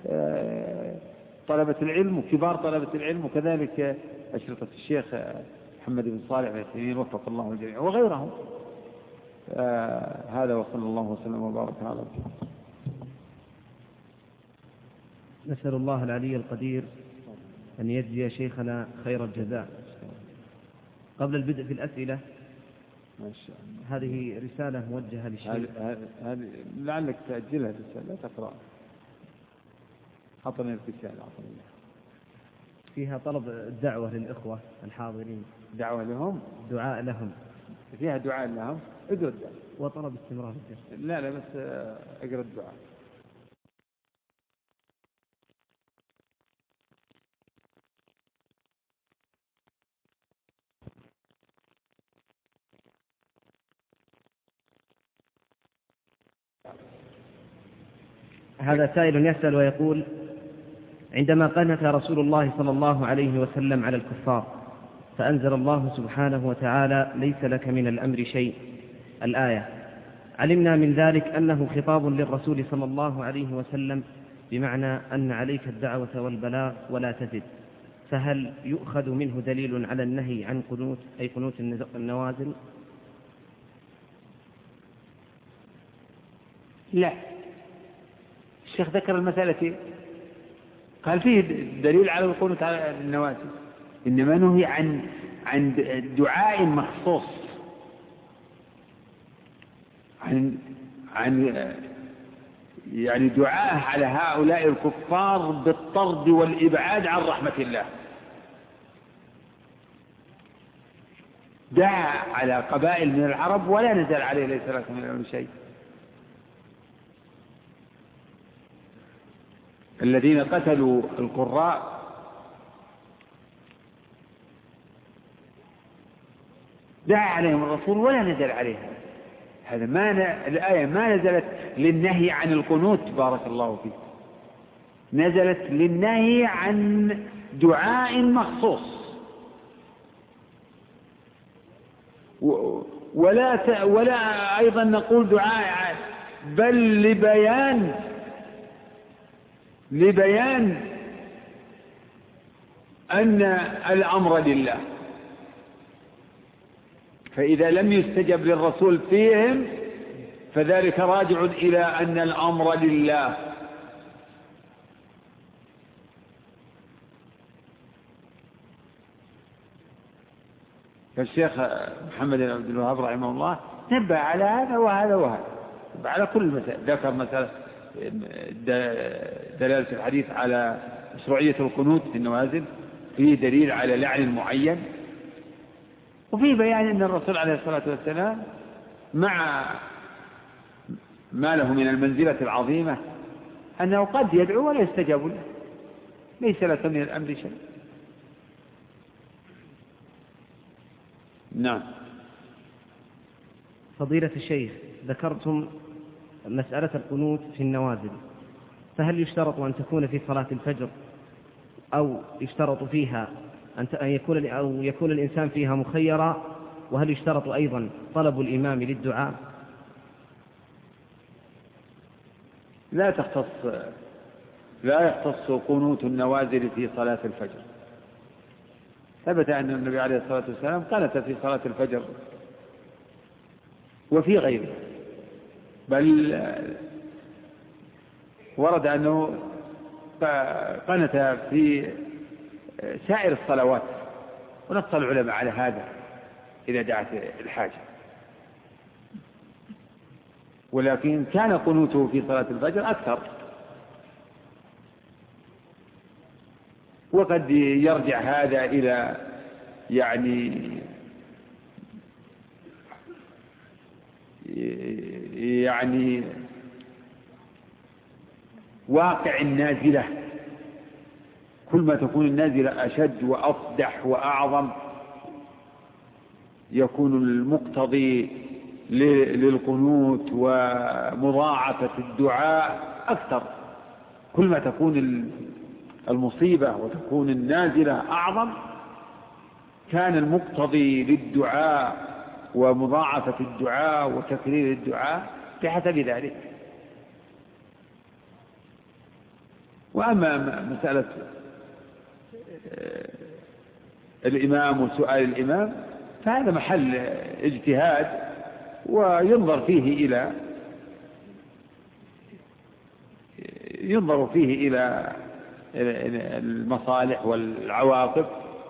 طلبة العلم وكبار طلبة العلم، وكذلك أشرطة الشيخ محمد بن صالح العثيمين وفق الله الجميع وغيرهم. هذا وصلى الله وسلم وبارك على رسوله. نسأل الله العلي القدير أن يجزي شيخنا خير الجزاء. قبل البدء في الأسئلة، ما شاء الله، هذه رسالة موجهة للشيخ. هذه لعلك تأجلها الرسالة، لا تقرأ. أعطني الرسالة، أعطني فيها طلب الدعوة للإخوة الحاضرين، دعوة لهم، دعاء لهم، فيها دعاء لهم، اقرأ الدعاء، وطلب استمرار الدرس. لا بس اقرأ الدعاء. هذا سائل يسأل ويقول: عندما قنت رسول الله صلى الله عليه وسلم على الكفار فأنزل الله سبحانه وتعالى: ليس لك من الأمر شيء، الآية، علمنا من ذلك أنه خطاب للرسول صلى الله عليه وسلم، بمعنى أن عليك الدعوة والبلاغ ولا تزد، فهل يؤخذ منه دليل على النهي عن قنوت، أي قنوت النوازل؟ لا، الشيخ ذكر المسألة، قال فيه دليل على القنوت على النوازل، إنما نهي عن دعاء مخصوص، عن يعني دعاء على هؤلاء الكفار بالطرد والإبعاد عن رحمة الله. دعا على قبائل من العرب ولا نزل عليه ليس لك من الأمر شيء. الذين قتلوا القراء دعا عليهم الرسول ولا نزل عليها. هذا الآية ما نزلت للنهي عن القنوت، بارك الله فيك، نزلت للنهي عن دعاء مخصوص، ولا أيضا نقول دعاء، بل لبيان أن الأمر لله، فإذا لم يستجب للرسول فيهم فذلك راجع إلى أن الأمر لله. فالشيخ محمد بن عبد الوهاب رحمه الله نبه على هذا وهذا على كل مسألة، ذكر مسألة دلالة الحديث على مشروعية القنوت في النوازل، فيه دليل على لعن معين، وفيه بيان أن الرسول عليه الصلاة والسلام مع ما له من المنزلة العظيمة أنه قد يدعو ولا يستجاب له، ليس لك من الأمر شيء. نعم. فضيلة الشيخ، ذكرتم مسألة القنوت في النوازل، فهل يشترط أن تكون في صلاة الفجر، أو يشترط فيها أن يكون الإنسان فيها مخيرا، وهل يشترط أيضا طلب الإمام للدعاء؟ لا يختص قنوت النوازل في صلاة الفجر. ثبت أن النبي عليه الصلاة والسلام قنت في صلاة الفجر وفي غيره، بل ورد أنه قنت في سائر الصلوات، ونص العلماء على هذا إذا دعت الحاجة. ولكن كان قنوته في صلاة الفجر أكثر، وقد يرجع هذا إلى يعني واقع النازلة. كل ما تكون النازلة أشد وأفدح وأعظم يكون المقتضي للقنوت ومضاعفة الدعاء أكثر. كل ما تكون المصيبة وتكون النازلة أعظم كان المقتضي للدعاء ومضاعفة الدعاء وتكرير الدعاء بحسب ذلك. وأما مسألة الإمام وسؤال الإمام فهذا محل اجتهاد، وينظر فيه إلى المصالح والعواقب.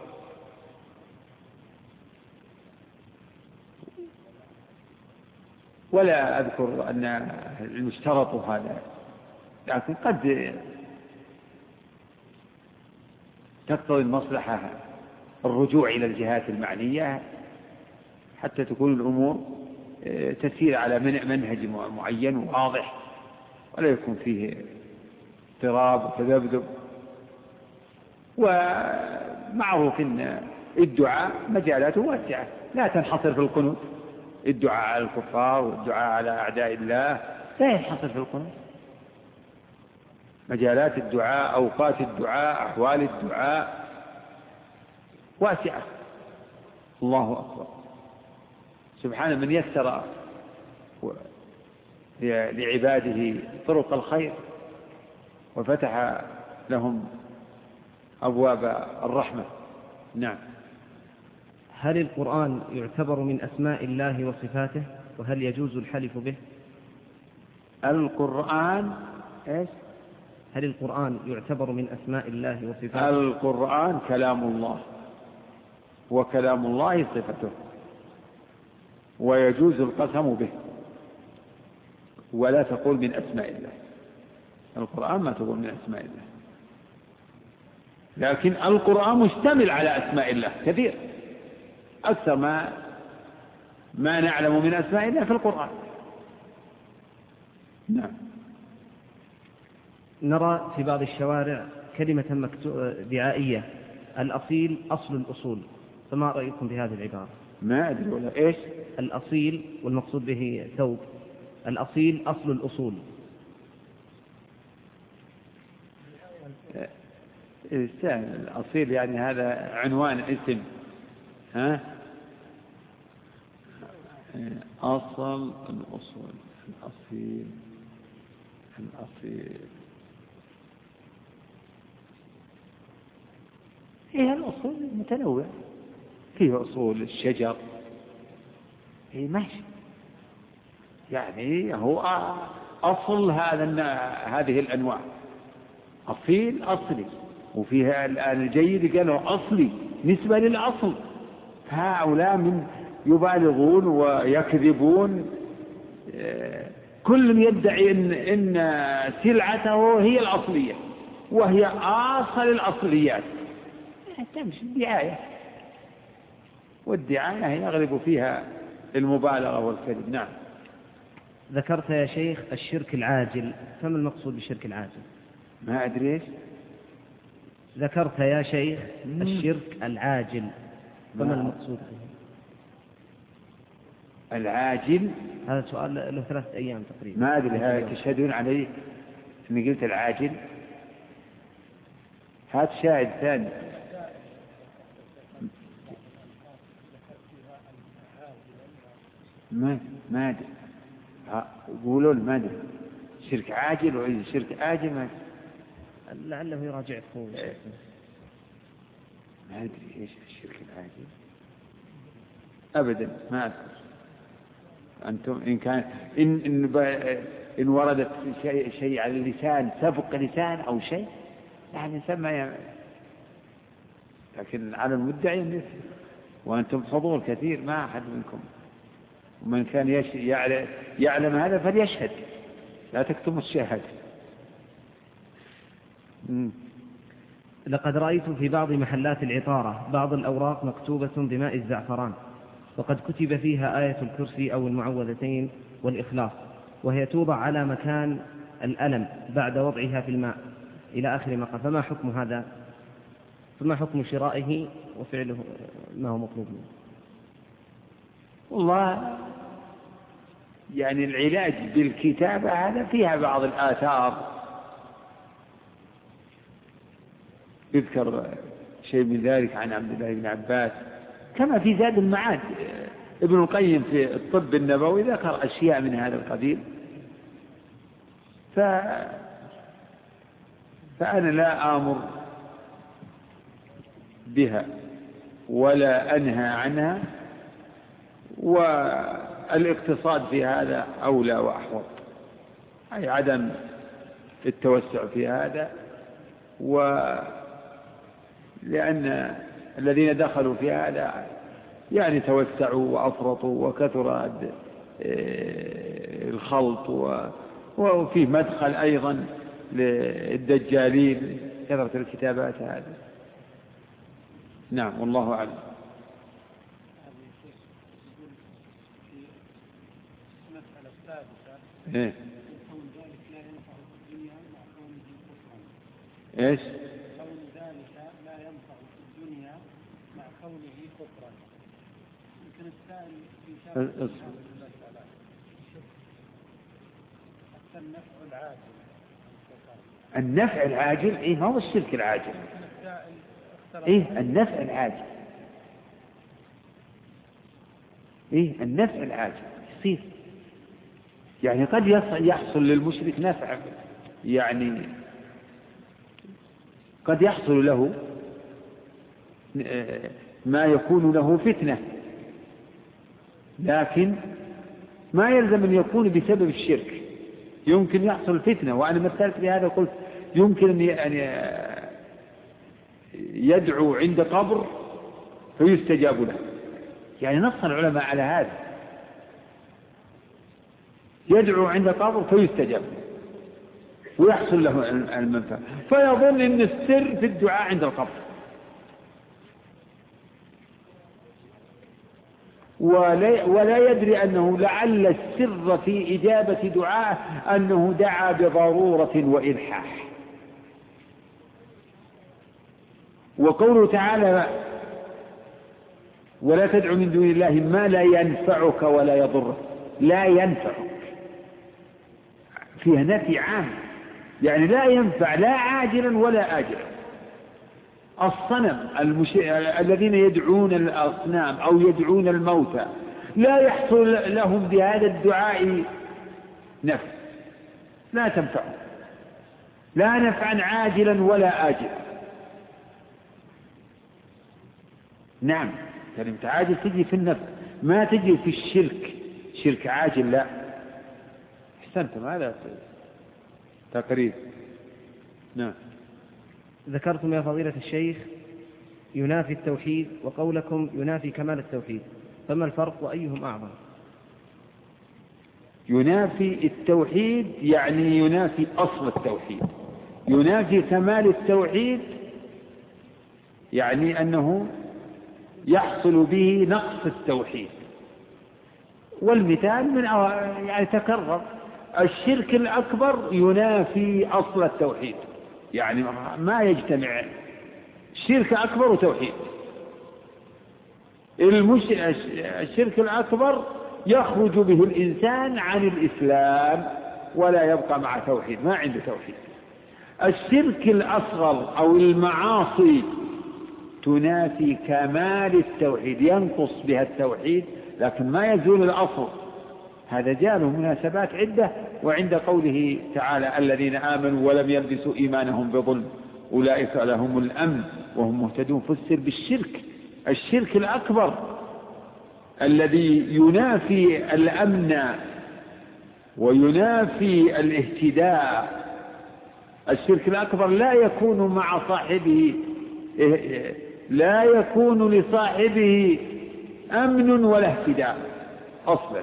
ولا أذكر أن المشترط هذا، لكن قد تقتضي المصلحة الرجوع إلى الجهات المعنية حتى تكون الأمور تسير على منهج معين واضح، ولا يكون فيه اضطراب وتذبذب. ومعروف أن الدعاء مجالاته واسعة، لا تنحصر في القنوت. الدعاء على الكفار والدعاء على أعداء الله لا ينحصر في القنوت. مجالات الدعاء، أوقات الدعاء، أحوال الدعاء واسعة. الله أكبر. سبحانه من يسر لعباده طرق الخير وفتح لهم أبواب الرحمة. نعم. هل القرآن يعتبر من أسماء الله وصفاته؟ وهل يجوز الحلف به؟ القرآن إيش؟ هل القرآن يعتبر من أسماء الله وصفاته؟ القرآن كلام الله، وكلام الله صفته، ويجوز القسم به، ولا تقول من أسماء الله. القرآن ما تقول من أسماء الله، لكن القرآن مشتمل على أسماء الله كثير، أكثر ما نعلم من أسماء الله في القرآن. نعم. نرى في بعض الشوارع كلمة دعائية: الأصيل أصل الأصول. فما رأيكم بهذه العبارة؟ ما أدري ولا إيش. الأصيل والمقصود به ثوب. الأصيل أصل الأصول. الأصيل يعني هذا عنوان اسم. ها؟ أصل الأصول. الأصيل هي الأصول متنوع، فيه أصول الشجر. هي ماشي، يعني هو أصل هذه الأنواع. أصيل أصلي، وفيها الآن الجيد قالوا أصلي نسبة للأصل. هؤلاء من يبالغون ويكذبون. كل يدعي إن سلعته هي الأصلية، وهي أصل الأصليات. تمشي الدعاية، والدعاية يغلب فيها المبالغة والكذب. نعم. ذكرت يا شيخ الشرك العاجل، فما المقصود بالشرك العاجل؟ ما أدري إيش. ذكرت يا شيخ الشرك العاجل، فما المقصود به؟ العاجل هذا سؤال له 3 أيام تقريبا. ما أدري. هذا تشهدون علي أني قلت العاجل؟ هات شاهد ثاني. ما أدري. قولوا ما أدري. شرك عاجل وعيد شرك آجل. ما لعله يراجعكم. ما أدري إيش الشرك العاجل أبدا، ما أذكر. أنتم إن وردت شيء على اللسان سبق لسان أو شيء يعني يسمى، لكن على المدعي مثل، وأنتم حضور كثير ما أحد منكم، ومن كان يعلم هذا فليشهد، لا تكتموا الشهادة. لقد رأيت في بعض محلات العطارة بعض الأوراق مكتوبة بماء الزعفران، وقد كتب فيها آية الكرسي أو المعوذتين والإخلاص، وهي توضع على مكان الألم بعد وضعها في الماء إلى آخر ما قال. فما حكم هذا؟ فما حكم شرائه وفعله ما هو مطلوب منه؟ والله يعني العلاج بالكتابة هذا فيها بعض الآثار، يذكر شيء من ذلك عن عبد الله بن عباس، كما في زاد المعاد ابن القيم في الطب النبوي ذكر أشياء من هذا القبيل. فأنا لا آمر بها ولا أنهى عنها، والاقتصاد في هذا أولى وأحوط، أي عدم التوسع في هذا، لأن الذين دخلوا في هذا يعني توسعوا وأفرطوا وكثر الخلط، وفيه مدخل أيضا للدجالين، كثرة الكتابات هذه. نعم والله أعلم. إيه؟ إيش؟ كون ذلك لا ينفع في الدنيا مع كونه كفرا. يمكن السائل في شأن النفع العاجل. النفع العاجل إيه؟ ما هو الشرك العاجل. إيه النفع العاجل؟ إيه النفع العاجل يصير يعني قد يحصل للمشرك نفع، يعني قد يحصل له ما يكون له فتنة، لكن ما يلزم أن يكون بسبب الشرك. يمكن يحصل فتنة، وأنا مثلت بهذا قلت يمكن أن يدعو عند قبر فيستجاب له، يعني نص العلماء على هذا، يدعو عند قبر فيستجاب له ويحصل له المنفعة، فيظن أن السر في الدعاء عند القبر، ولا يدري أنه لعل السر في إجابة دعاء أنه دعا بضرورة وإلحاح. وقوله تعالى ولا تدع من دون الله ما لا ينفعك ولا يضرك، لا ينفعك فيها نفي عام، يعني لا ينفع لا عاجلا ولا آجلا. الصنم الذين يدعون الأصنام أو يدعون الموتى لا يحصل لهم بهذا الدعاء نفع، لا تنفع، لا نفعا عاجلا ولا آجلا. نعم كلمة عاجل تجي في النفع، ما تجي في الشرك، شرك عاجل لا. أحسنتم، هذا تقريب. نعم. ذكرتم يا فضيلة الشيخ ينافي التوحيد، وقولكم ينافي كمال التوحيد، فما الفرق وأيهم أعظم؟ ينافي التوحيد يعني ينافي أصل التوحيد، ينافي كمال التوحيد يعني أنه يحصل به نقص التوحيد. والمثال من يعني تكرر، الشرك الأكبر ينافي أصل التوحيد، يعني ما يجتمع شرك أكبر وتوحيد. الشرك الأكبر يخرج به الإنسان عن الإسلام ولا يبقى مع توحيد، ما عنده توحيد. الشرك الأصغر أو المعاصي تنافي كمال التوحيد، ينقص بها التوحيد لكن ما يزول الأصل. هذا جاء له مناسبات عدة. وعند قوله تعالى الذين آمنوا ولم يلبسوا إيمانهم بظلم أولئك لهم الأمن وهم مهتدون، فسر بالشرك الشرك الأكبر الذي ينافي الأمن وينافي الاهتداء. الشرك الأكبر لا يكون مع صاحبه، لا يكون لصاحبه أمن ولا اهتداء أصلا.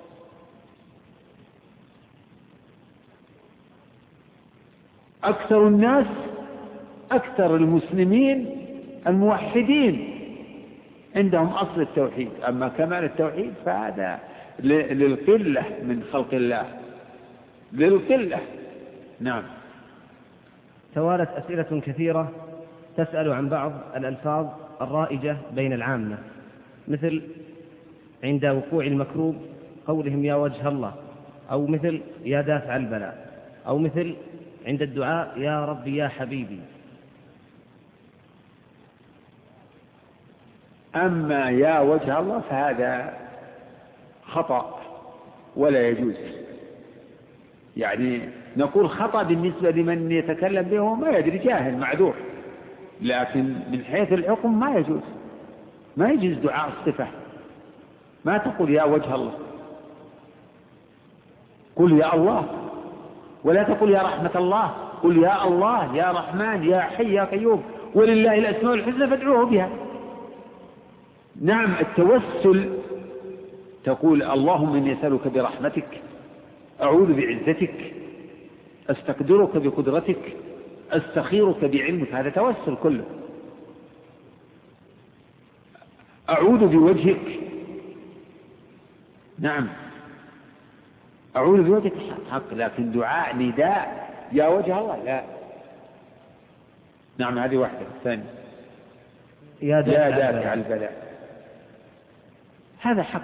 أكثر الناس، أكثر المسلمين الموحدين عندهم أصل التوحيد، أما كمال التوحيد فهذا للقلة من خلق الله، للقلة. نعم. توالت أسئلة كثيرة تسأل عن بعض الألفاظ الرائجة بين العامة، مثل عند وقوع المكروب قولهم يا وجه الله، أو مثل يا دافع البلاء، أو مثل عند الدعاء يا ربي يا حبيبي. أما يا وجه الله فهذا خطأ ولا يجوز. يعني نقول خطأ بالنسبة لمن يتكلم به ما يدري، جاهل معذور، لكن من حيث الحكم ما يجوز، ما يجوز دعاء الصفة. ما تقول يا وجه الله، قل يا الله، ولا تقول يا رحمة الله، قل يا الله يا رحمن يا حي يا قيوم، ولله الأسماء الحسنى فادعوه بها. نعم. التوسل تقول اللهم إني أسألك برحمتك، أعوذ بعزتك، أستقدرك بقدرتك، أستخيرك بعلمك، هذا توسل كله. أعوذ بوجهك، نعم أعوذ بوجهك حق، لكن دعاء نداء يا وجه الله لا. نعم. هذه واحدة. الثانية يا دافع البلاء، هذا حق،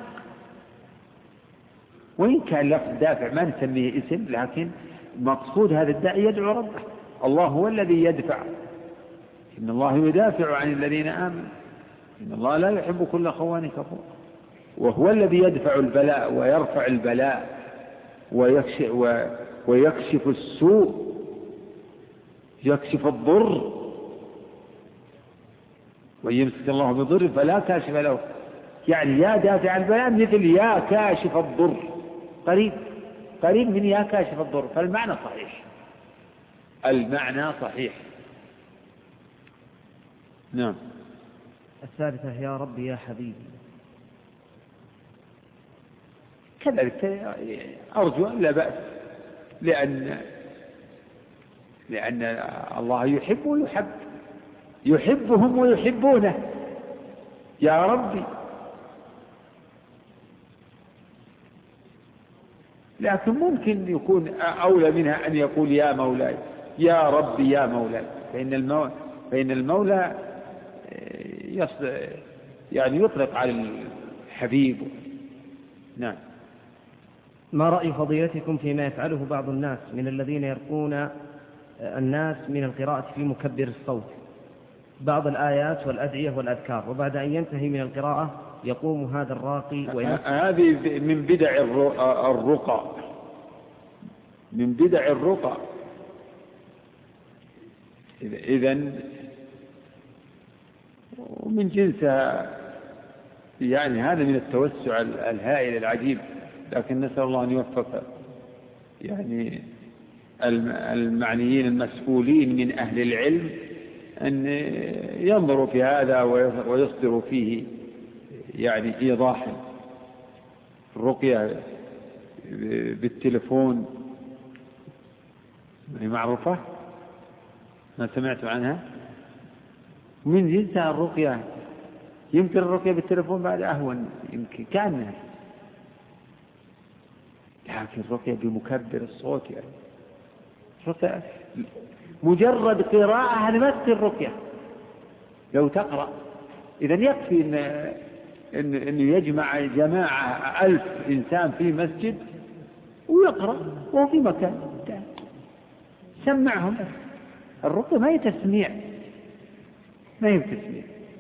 وإن كان لفظ دافع ما نسميه اسم، لكن مقصود هذا الداعي يدعو ربه. الله هو الذي يدفع، إن الله يدافع عن الذين آمنوا، إن الله لا يحب كل خوان كفور، وهو الذي يدفع البلاء ويرفع البلاء ويكشف السوء، يكشف الضر. ويمسك الله بضر فلا كاشف له، يعني يا دافع البلاء مثل يا كاشف الضر، قريب من يا كاشف الضر، فالمعنى صحيح، المعنى صحيح. نعم. الثالثة يا ربي يا حبيبي، كذلك أرجو أن لا بأس، لأن الله يحب ويحب، يحبهم ويحبونه. يا ربي، لكن ممكن يكون أولى منها أن يقول يا مولاي، يا ربي يا مولاي، فإن المولى يعني يطلق على الحبيب. نعم. ما رأي فضيلتكم فيما يفعله بعض الناس من الذين يرقون الناس من القراءة في مكبر الصوت بعض الآيات والأدعية والأذكار، وبعد أن ينتهي من القراءة يقوم هذا الراقي هذه من بدع الرقى، من بدع الرقى. إذن ومن جنسها، يعني هذا من التوسع الهائل العجيب، لكن نسأل الله أن يوفق يعني المعنيين المسؤولين من أهل العلم أن ينظروا في هذا ويصدروا فيه يعني إيضاحا. الرقية بالتلفون هي معروفة، ما سمعت عنها. من جنسها الرقية، يمكن الرقية بالتلفون بعد أهون، يمكن كانها، لكن الرقية بمكبر الصوت يعني رقية مجرد قراءة هنمثل الرقية لو تقرأ. إذن يكفي إنه يجمع جماعة 1000 إنسان في مسجد ويقرأ وهو في مكان، سمعهم. الرقية ما هي تسميع، ما هي تسميع،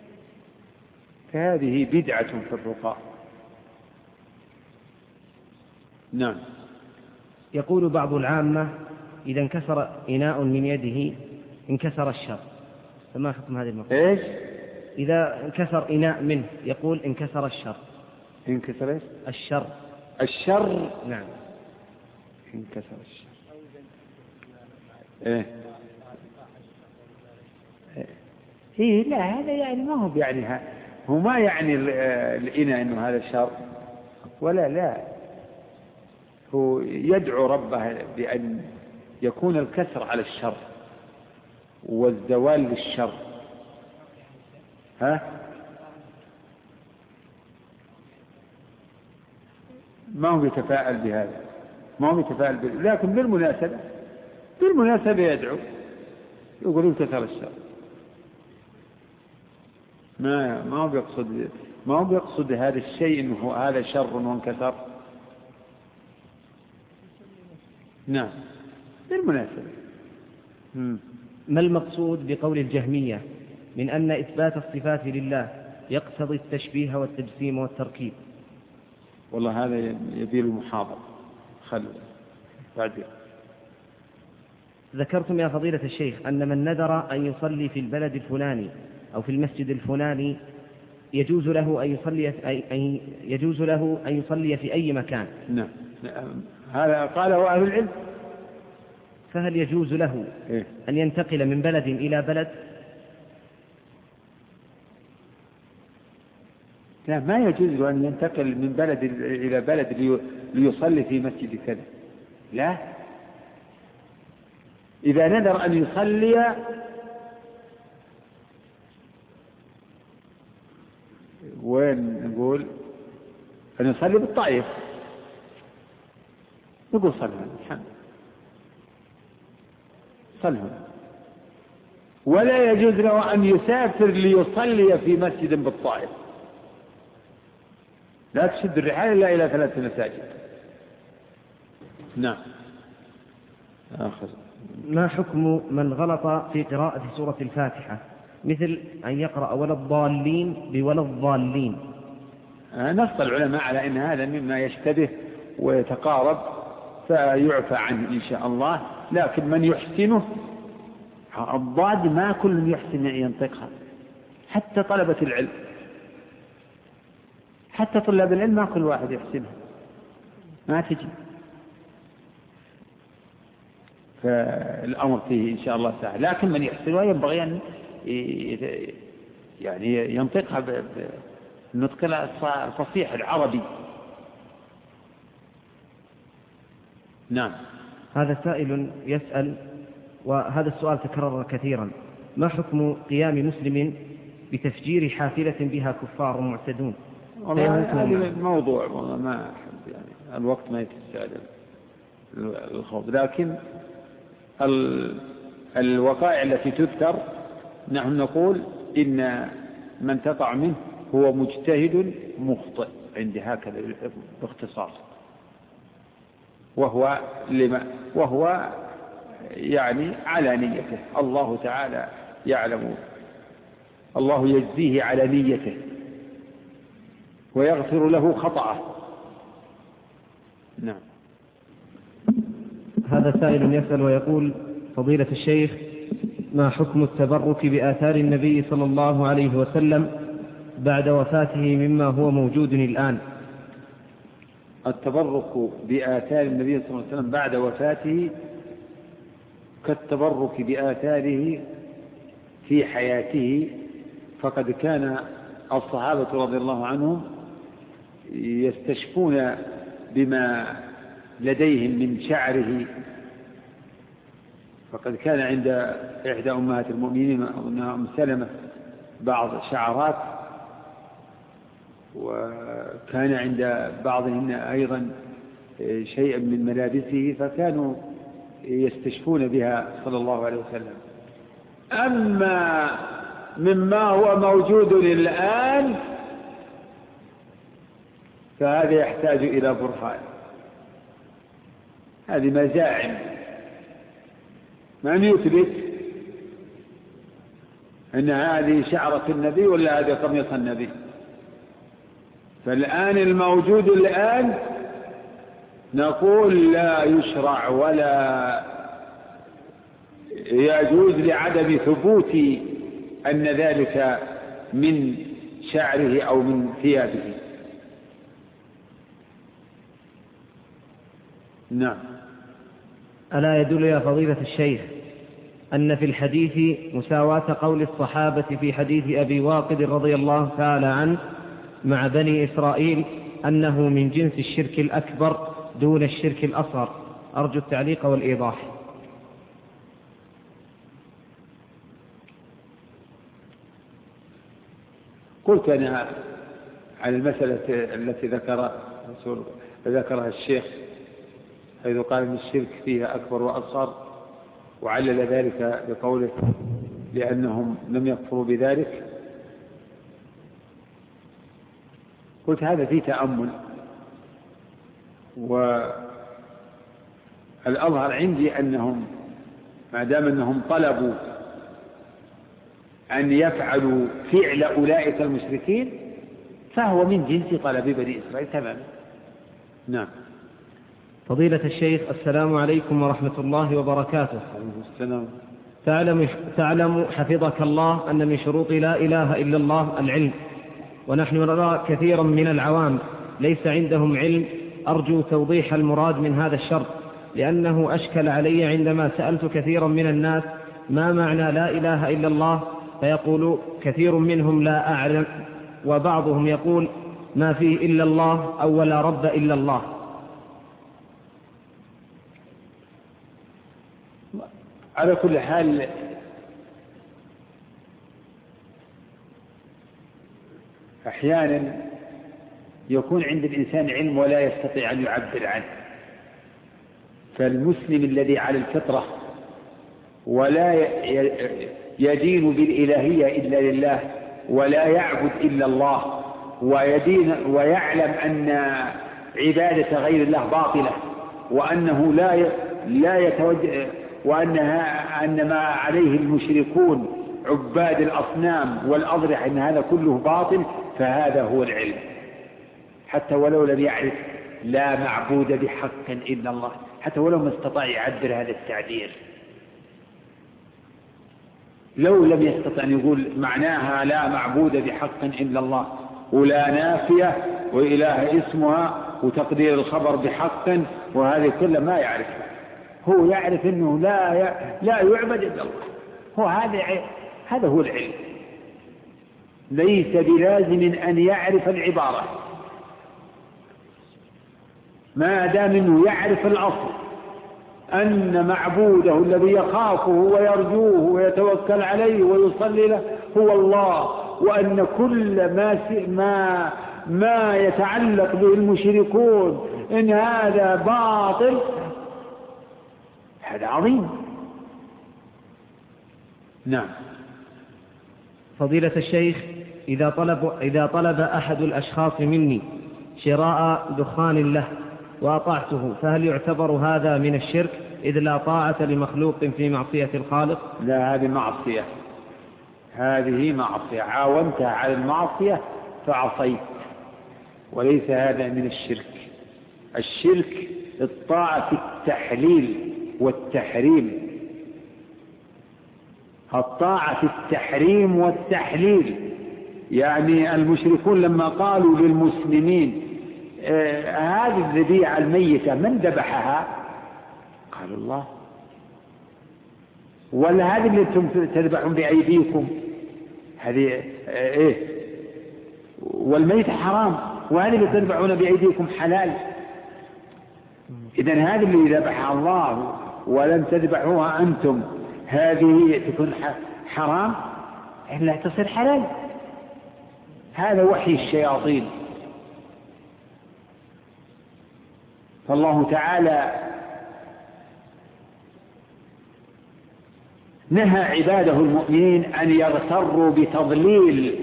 فهذه بدعة في الرقاء. نعم. يقول بعض العامة إذا انكسر إناء من يده انكسر الشر، فما حكم هذه المقولة؟ إيش؟ إذا انكسر إناء منه يقول انكسر الشر، انكسر ايش؟ الشر. الشر. نعم. انكسر الشر. ايه إيه لا هذا يعني ما هو يعني هو ما يعني الإناء إنه هذا شر ولا لا، هو يدعو ربه بأن يكون الكسر على الشر والزوال للشر. ها ما هو يتفاءل بهذا، ما هو يتفاءل بهذا، لكن بالمناسبة يدعو يقول انكسر الشر. ما هو بيقصد هذا الشيء انه هذا شر وانكسر. نعم بالمناسبة. ما المقصود بقول الجهمية من أن إثبات الصفات لله يقتضي التشبيه والتجسيم والتركيب؟ والله هذا يبي المحاضرة، خلوا بعدين. ذكرتم يا فضيلة الشيخ أن من نذر أن يصلي في البلد الفلاني أو في المسجد الفلاني يجوز له أن يصلي في أي مكان. نعم هذا قاله أهل العلم. فهل يجوز له أن ينتقل من بلد إلى بلد؟ لا ما يجوز له أن ينتقل من بلد إلى بلد ليصلي في مسجد كذا، لا. إذا نذر أن يصلي وين نقول أن يصلي بالطائف، نقول صل هنا، ولا يجوز له أن يسافر ليصلي في مسجد بالطائف. لا تشد الرحال إلا إلى 3 مساجد. نعم. ما حكم من غلط في قراءة سورة الفاتحة مثل أن يقرأ ولا الضالين بولا الضالين؟ نص العلماء على أن هذا مما يشتبه ويتقارب فيعفى عنه إن شاء الله، لكن من يحسنه الضاد ما كل يحسن ينطقها، حتى طلبة العلم، حتى طلاب العلم ما كل واحد يحسنها، ما تجي. فالأمر فيه إن شاء الله سهل، لكن من يحسنها ينبغي أن يعني ينطقها بالنطق الفصيح العربي. نعم. هذا سائل يسأل، وهذا السؤال تكرر كثيرا: ما حكم قيام مسلم بتفجير حافلة بها كفار معتدون؟ هذا الموضوع والله ما أحب يعني الوقت ما يتساعد الخوض، لكن الوقائع التي تذكر نحن نقول إن من تقع منه هو مجتهد مخطئ عند هكذا باختصاص، وهو يعني على نيته، الله تعالى يعلم، الله يجزيه على نيته ويغفر له خطأه. نعم. هذا سائل يسأل ويقول: فضيلة الشيخ، ما حكم التبرك بآثار النبي صلى الله عليه وسلم بعد وفاته مما هو موجود الآن؟ التبرك بآثار النبي صلى الله عليه وسلم بعد وفاته كالتبرك بآثاره في حياته، فقد كان الصحابة رضي الله عنهم يستشفون بما لديهم من شعره، فقد كان عند إحدى أمهات المؤمنين أم سلمة بعض شعرات، وكان عند بعضهن أيضا شيئا من ملابسه، فكانوا يستشفون بها صلى الله عليه وسلم. أما مما هو موجود الآن فهذا يحتاج إلى برهان، هذه مزاعم، من يثبت أن هذه شعرة النبي ولا هذه قميص النبي؟ فالآن الموجود الآن نقول لا يشرع ولا يجوز لعدم ثبوت أن ذلك من شعره أو من ثيابه. نعم. ألا يدل يا فضيلة الشيخ أن في الحديث مساواة قول الصحابة في حديث أبي واقد رضي الله تعالى عنه مع بني إسرائيل أنه من جنس الشرك الأكبر دون الشرك الأصغر؟ أرجو التعليق والإيضاح. قلت أنا على المسألة التي ذكرها الشيخ حيث قال أن الشرك فيها أكبر وأصغر، وعلل ذلك بقوله لأنهم لم يكفروا بذلك. قلت هذا فيه تأمل، والأظهر عندي أنهم ما دام أنهم طلبوا أن يفعلوا فعل أولئك المشركين فهو من جنس طلب بني إسرائيل تماما. نعم. فضيلة الشيخ السلام عليكم ورحمة الله وبركاته. السلام. تعلم حفظك الله أن من شروط لا إله إلا الله العلم، ونحن نرى كثيرا من العوام ليس عندهم علم. أرجو توضيح المراد من هذا الشرط، لأنه أشكل علي عندما سألت كثيرا من الناس ما معنى لا إله إلا الله، فيقول كثير منهم لا أعلم، وبعضهم يقول ما فيه إلا الله أو ولا رب إلا الله. على كل حال أحيانا يكون عند الإنسان علم ولا يستطيع أن يعبر عنه، فالمسلم الذي على الفطرة ولا يدين بالإلهية إلا لله ولا يعبد إلا الله ويعلم أن عبادة غير الله باطلة، وأنه لا يتوجه، وأن ما عليه المشركون عباد الأصنام والأضرحة أن هذا كله باطل، فهذا هو العلم حتى ولو لم يعرف لا معبود بحق إلا الله، حتى ولو ما استطاع يعبر هذا التعبير، لو لم يستطع أن يقول معناها لا معبود بحق إلا الله ولا نافية وإله اسمها وتقدير الخبر بحق وهذه كلها ما يعرفها، هو يعرف أنه لا يعبد إلا الله، هذا هو العلم. ليس بلازم أن يعرف العبارة ما دام أنه يعرف الأصل أن معبوده الذي يخافه ويرجوه ويتوكل عليه ويصلي له هو الله، وأن كل ما يتعلق به المشركون إن هذا باطل، هذا عظيم. نعم. فضيلة الشيخ إذا طلب أحد الأشخاص مني شراء دخان له وأطعته، فهل يعتبر هذا من الشرك إذ لا طاعة لمخلوق في معصية الخالق؟ لا، هذه معصية، هذه معصية، عاونتها على المعصية فعصيت، وليس هذا من الشرك. الشرك الطاعة في التحليل والتحريم، الطاعة في التحريم والتحليل، يعني المشركون لما قالوا للمسلمين هذه الذبيحة الميتة من ذبحها؟ قالوا الله. ولا هذه اللي انتم تذبحون بأيديكم هذه ايه؟ والميت حرام، وهذه اللي تذبحون بأيديكم حلال. إذن هذه اللي ذبحها الله ولم تذبحوها أنتم هذه تكون حرام إلا تصير حلال. هذا وحي الشياطين. فالله تعالى نهى عباده المؤمنين أن يغتروا بتضليل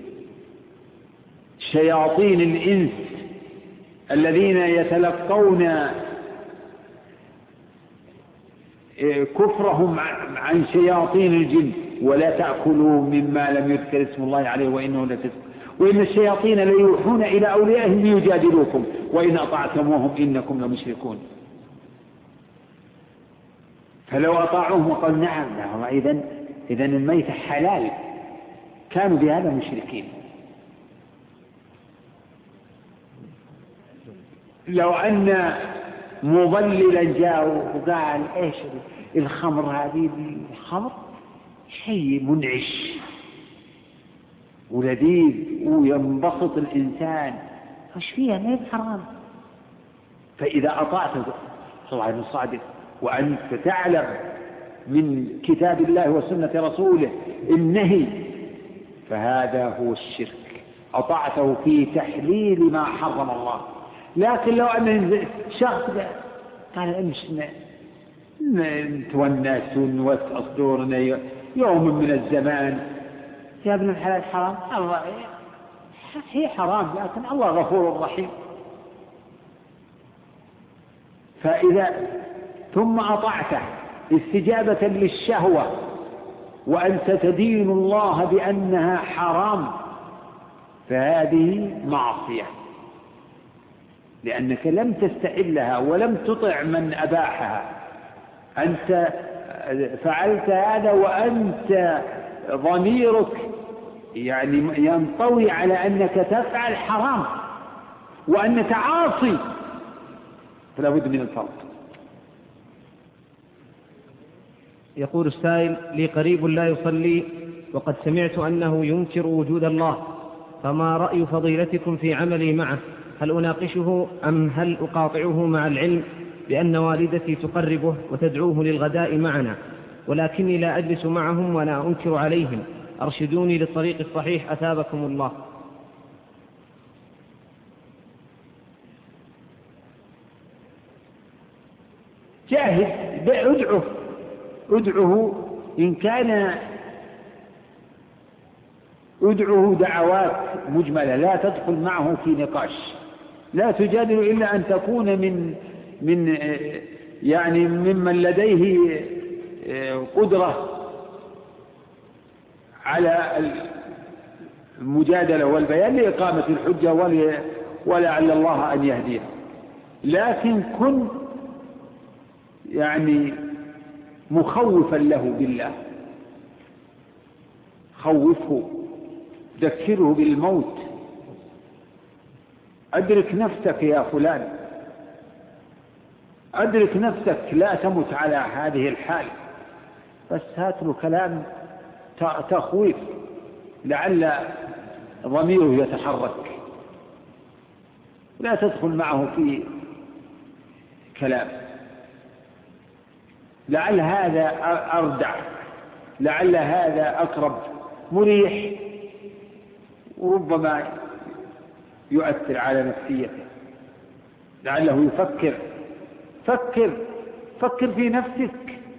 شياطين الإنس الذين يتلقون كفرهم عن شياطين الجن. ولا تأكلوا مما لم يذكر اسم الله عليه وإنه لفسق وإن الشياطين ليوحون إلى أوليائهم ليجادلوكم وإن أطعتموهم إنكم لمشركون. فلو أطاعوهم وقالوا نعم إذن الميت حلال كانوا بهذا مشركين. لو أن مضللا جاء وقال إيش الخمر هذه؟ الخمر شيء منعش ولذيذ وينبسط الإنسان، وش فيها؟ ما هي حرام. فإذا أطعته الله صادق وأنت تعلم من كتاب الله وسنة رسوله النهي، فهذا هو الشرك، أطعته في تحليل ما حرم الله. لكن لو أن شخص قال امش نتونس ونوسع صدورنا يوم من الزمان، يا ابن الحلال حرام، الله هي حرام لكن الله غفور رحيم. فإذا ثم أطعته استجابة للشهوة وأنت تدين الله بأنها حرام، فهذه معصية، لأنك لم تستحلها ولم تطع من أباحها. أنت فعلت هذا وأنت ضميرك يعني ينطوي على أنك تفعل حرام وأنك عاصي، فلا بد من الفرق. يقول السائل: لي قريب لا يصلي وقد سمعت أنه ينكر وجود الله، فما رأي فضيلتكم في عملي معه؟ هل أناقشه أم هل أقاطعه مع العلم بأن والدتي تقربه وتدعوه للغداء معنا، ولكني لا أجلس معهم ولا أنكر عليهم؟ أرشدوني للطريق الصحيح أثابكم الله. جاهد، ادعه إن كان ادعه دعوات مجملة، لا تدخل معه في نقاش، لا تجادل إلا أن تكون من يعني ممن لديه قدرة على المجادلة والبيان لإقامة الحجة ولعل الله أن يهديه. لكن كن يعني مخوفا له بالله، خوفه، ذكره بالموت، أدرك نفسك يا فلان، أدرك نفسك لا تمت على هذه الحال، بس هات له كلام تخويف لعل ضميره يتحرك، لا تدخل معه في كلام، لعل هذا أردع، لعل هذا أقرب مريح، وربما يؤثر على نفسيته، لعله يفكر. فكر في نفسك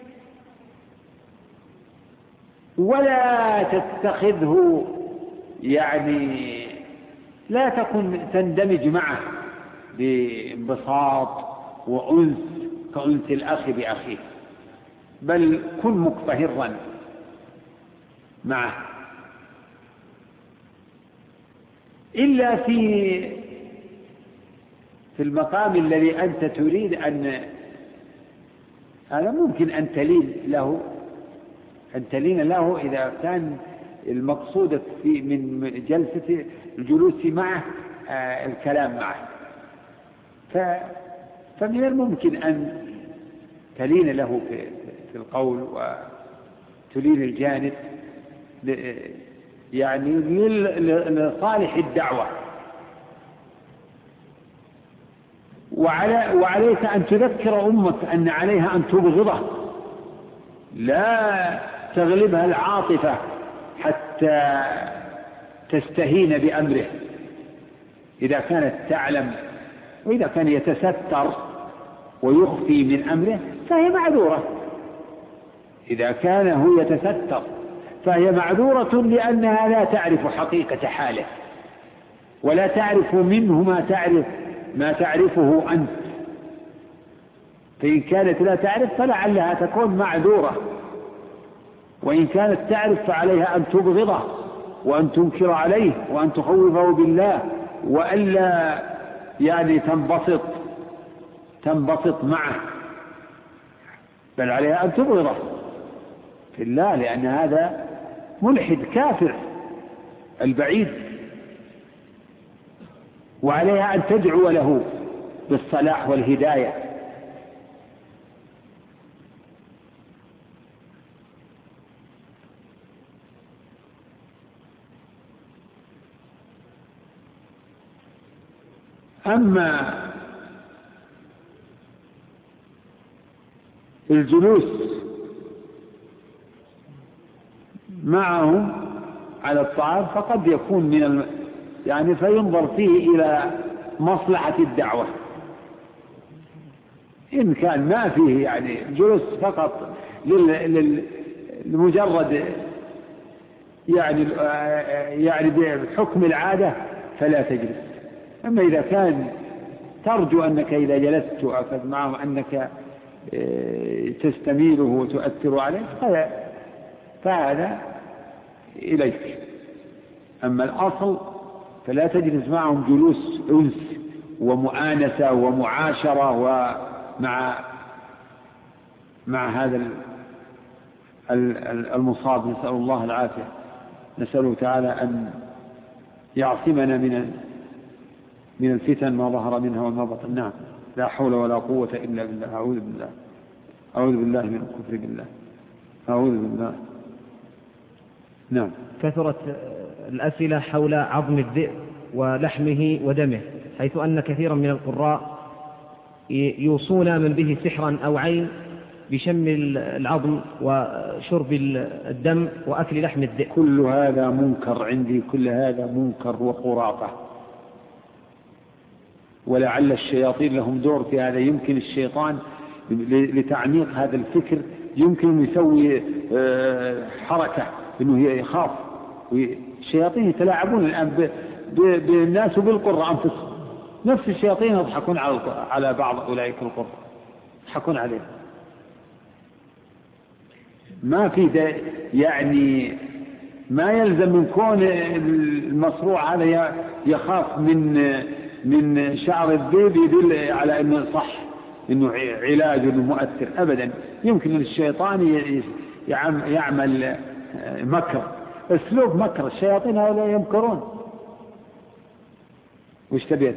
ولا تتخذه يعني لا تكن تندمج معه بانبساط وأنس كأنس الأخ بأخيه، بل كن مقتهرا معه، إلا في المقام الذي أنت تريد أن هذا ممكن أن تلين له إذا كان المقصود من جلسة الجلوس معه الكلام معه، فمن الممكن أن تلين له في القول وتلين الجانب يعني لصالح الدعوة. وعليك أن تذكر أمك أن عليها أن تبغضه، لا تغلبها العاطفة حتى تستهين بأمره. إذا كانت تعلم وإذا كان يتستر ويخفي من أمره فهي معذورة، إذا كان هو يتستر فهي معذورة لأنها لا تعرف حقيقة حاله ولا تعرف منه ما تعرفه أنت، فإن كانت لا تعرف فلعلها تكون معذورة، وإن كانت تعرف فعليها أن تبغضه وأن تنكر عليه وأن تخوفه بالله وألا يعني تنبسط معه، بل عليها أن تبغضه في الله، لأن هذا ملحد كافر البعيد، وعليها أن تدعو له بالصلاح والهداية أما الجلوس معهم على الطعام فقد يكون من يعني فينظر فيه إلى مصلحة الدعوة، إن كان ما فيه يعني جلوس فقط لمجرد يعني بحكم العادة فلا تجلس. أما إذا كان ترجو أنك إذا جلست وأخذ معهم أنك تستميله وتؤثر عليه فهذا إليك. أما الأصل فلا تجلس معهم جلوس أنس ومؤانسة ومعاشرة مع هذا المصاب. نسأل الله العافية، نسأله تعالى أن يعصمنا من الفتن ما ظهر منها وما بطن. نعم، لا حول ولا قوة إلا بالله. أعوذ بالله من الكفر بالله، أعوذ بالله. نعم. كثرت الأسئلة حول عظم الذئب ولحمه ودمه، حيث أن كثيرا من القراء يوصون من به سحرا أو عين بشم العظم وشرب الدم وأكل لحم الذئب. كل هذا منكر عندي، كل هذا منكر وخرافة، ولعل الشياطين لهم دور في هذا. يمكن الشيطان لتعميق هذا الفكر يمكن يسوي حركة إنه يخاف. الشياطين يتلاعبون الآن بالناس وبالقراء أنفسهم. نفس الشياطين يضحكون على بعض أولئك القراء، يضحكون عليهم. ما في يعني ما يلزم من كون المصروع هذا يخاف من شعر الذئب يدل على أنه صح، إنه علاج مؤثر أبدا. يمكن الشيطان يعمل مكر، أسلوب مكر. الشياطين هؤلاء يمكرون. وش تبيت؟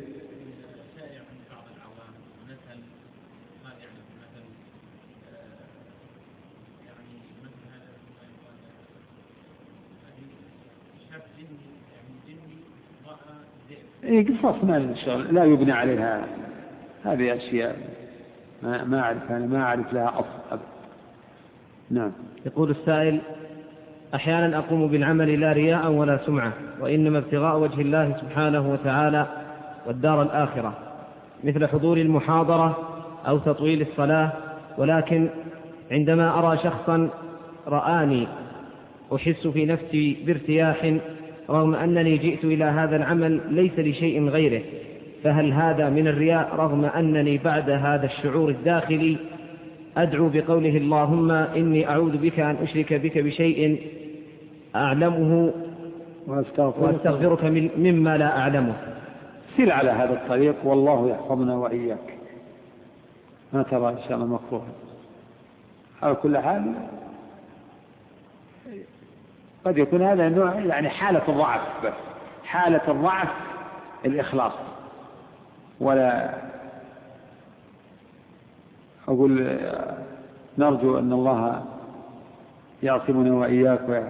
قصص لا يبنى عليها، هذه أشياء ما أعرف، أنا ما أعرف لها أصل. نعم. يقول السائل: أحيانا أقوم بالعمل لا رياء ولا سمعة، وإنما ابتغاء وجه الله سبحانه وتعالى والدار الآخرة، مثل حضور المحاضرة أو تطويل الصلاة، ولكن عندما أرى شخصا رآني أحس في نفسي بارتياح رغم أنني جئت إلى هذا العمل ليس لشيء غيره، فهل هذا من الرياء رغم أنني بعد هذا الشعور الداخلي أدعو بقوله اللهم إني أعوذ بك أن أشرك بك بشيء أعلمه وأستغفرك مما لا أعلمه؟ سل على هذا الطريق والله يحفظنا وإياك، ما ترى إن شاء الله مكروه. على كل حال قد يكون هذا نوع يعني حالة الضعف، بس حالة الضعف الإخلاص. ولا أقول نرجو أن الله يعصمنا وإياك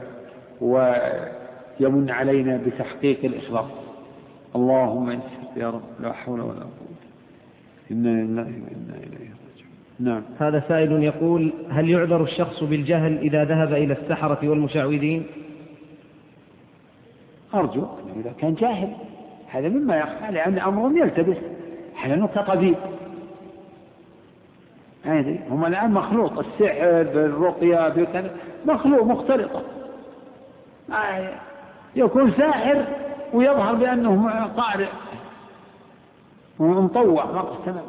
ويمن علينا بتحقيق الإخلاص. اللهم انصر يا رب، لا حول ولا قوة إنا لله وإنا إليه راجعون. نعم. هذا سائل يقول: هل يعذر الشخص بالجهل إذا ذهب إلى السحرة والمشعوذين؟ أرجو أنه إذا كان جاهل هذا مما يخفى، لأن أمرهم يلتبس حلنه كطبيب. هم الآن مخلوط، السحر بالرقية بالكلام مخلوط مختلطة. يكون ساحر ويظهر بأنه قارئ ومطوع مرة تمام.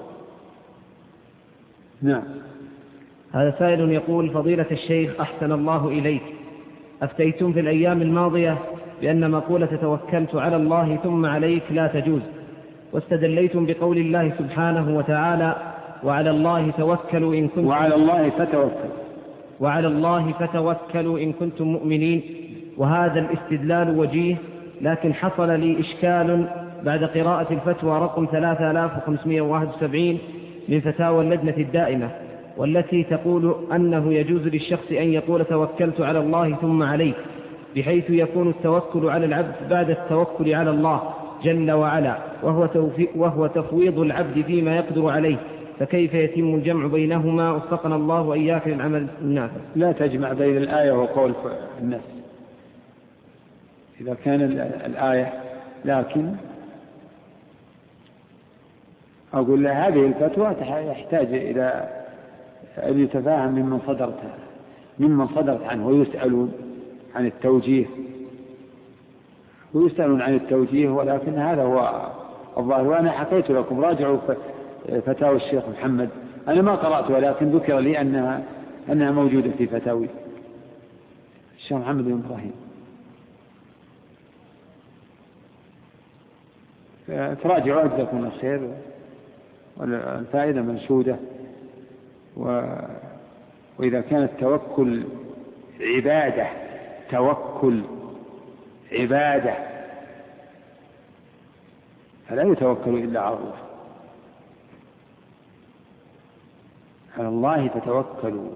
نعم. هذا سائل يقول: فضيلة الشيخ أحسن الله إليك، أفتيتم في الأيام الماضية بأن مقولة توكلت على الله ثم عليك لا تجوز، واستدليتم بقول الله سبحانه وتعالى وعلى الله توكلوا إن كنتم وعلى الله فتوكلوا إن كنتم مؤمنين، وهذا الاستدلال وجيه، لكن حصل لي إشكال بعد قراءة الفتوى رقم 3571 من فتاوى اللجنة الدائمة، والتي تقول أنه يجوز للشخص أن يقول توكلت على الله ثم عليك، بحيث يكون التوكل على العبد بعد التوكل على الله، جل وعلا، وهو تفويض العبد فيما يقدر عليه، فكيف يتم الجمع بينهما؟ وفقنا الله وإياك للعمل النافع. لا تجمع بين الآية وقول الناس إذا كان الآية، لكن أقول له هذه الفتوى يحتاج إلى أن يتفاهم ممن صدرت عنه، ويسألون عن التوجيه، ولكن هذا هو الظاهر. وأنا حكيت لكم راجعوا فتاوى الشيخ محمد، أنا ما قرأتها لكن ذكر لي أنها موجودة في فتاوي الشيخ محمد بن إبراهيم. تراجعوا أجزاكم الله خير، والفائدة منشودة. وإذا كان التوكل عبادة فلا يتوكل إلا على الله، على الله فتوكلوا.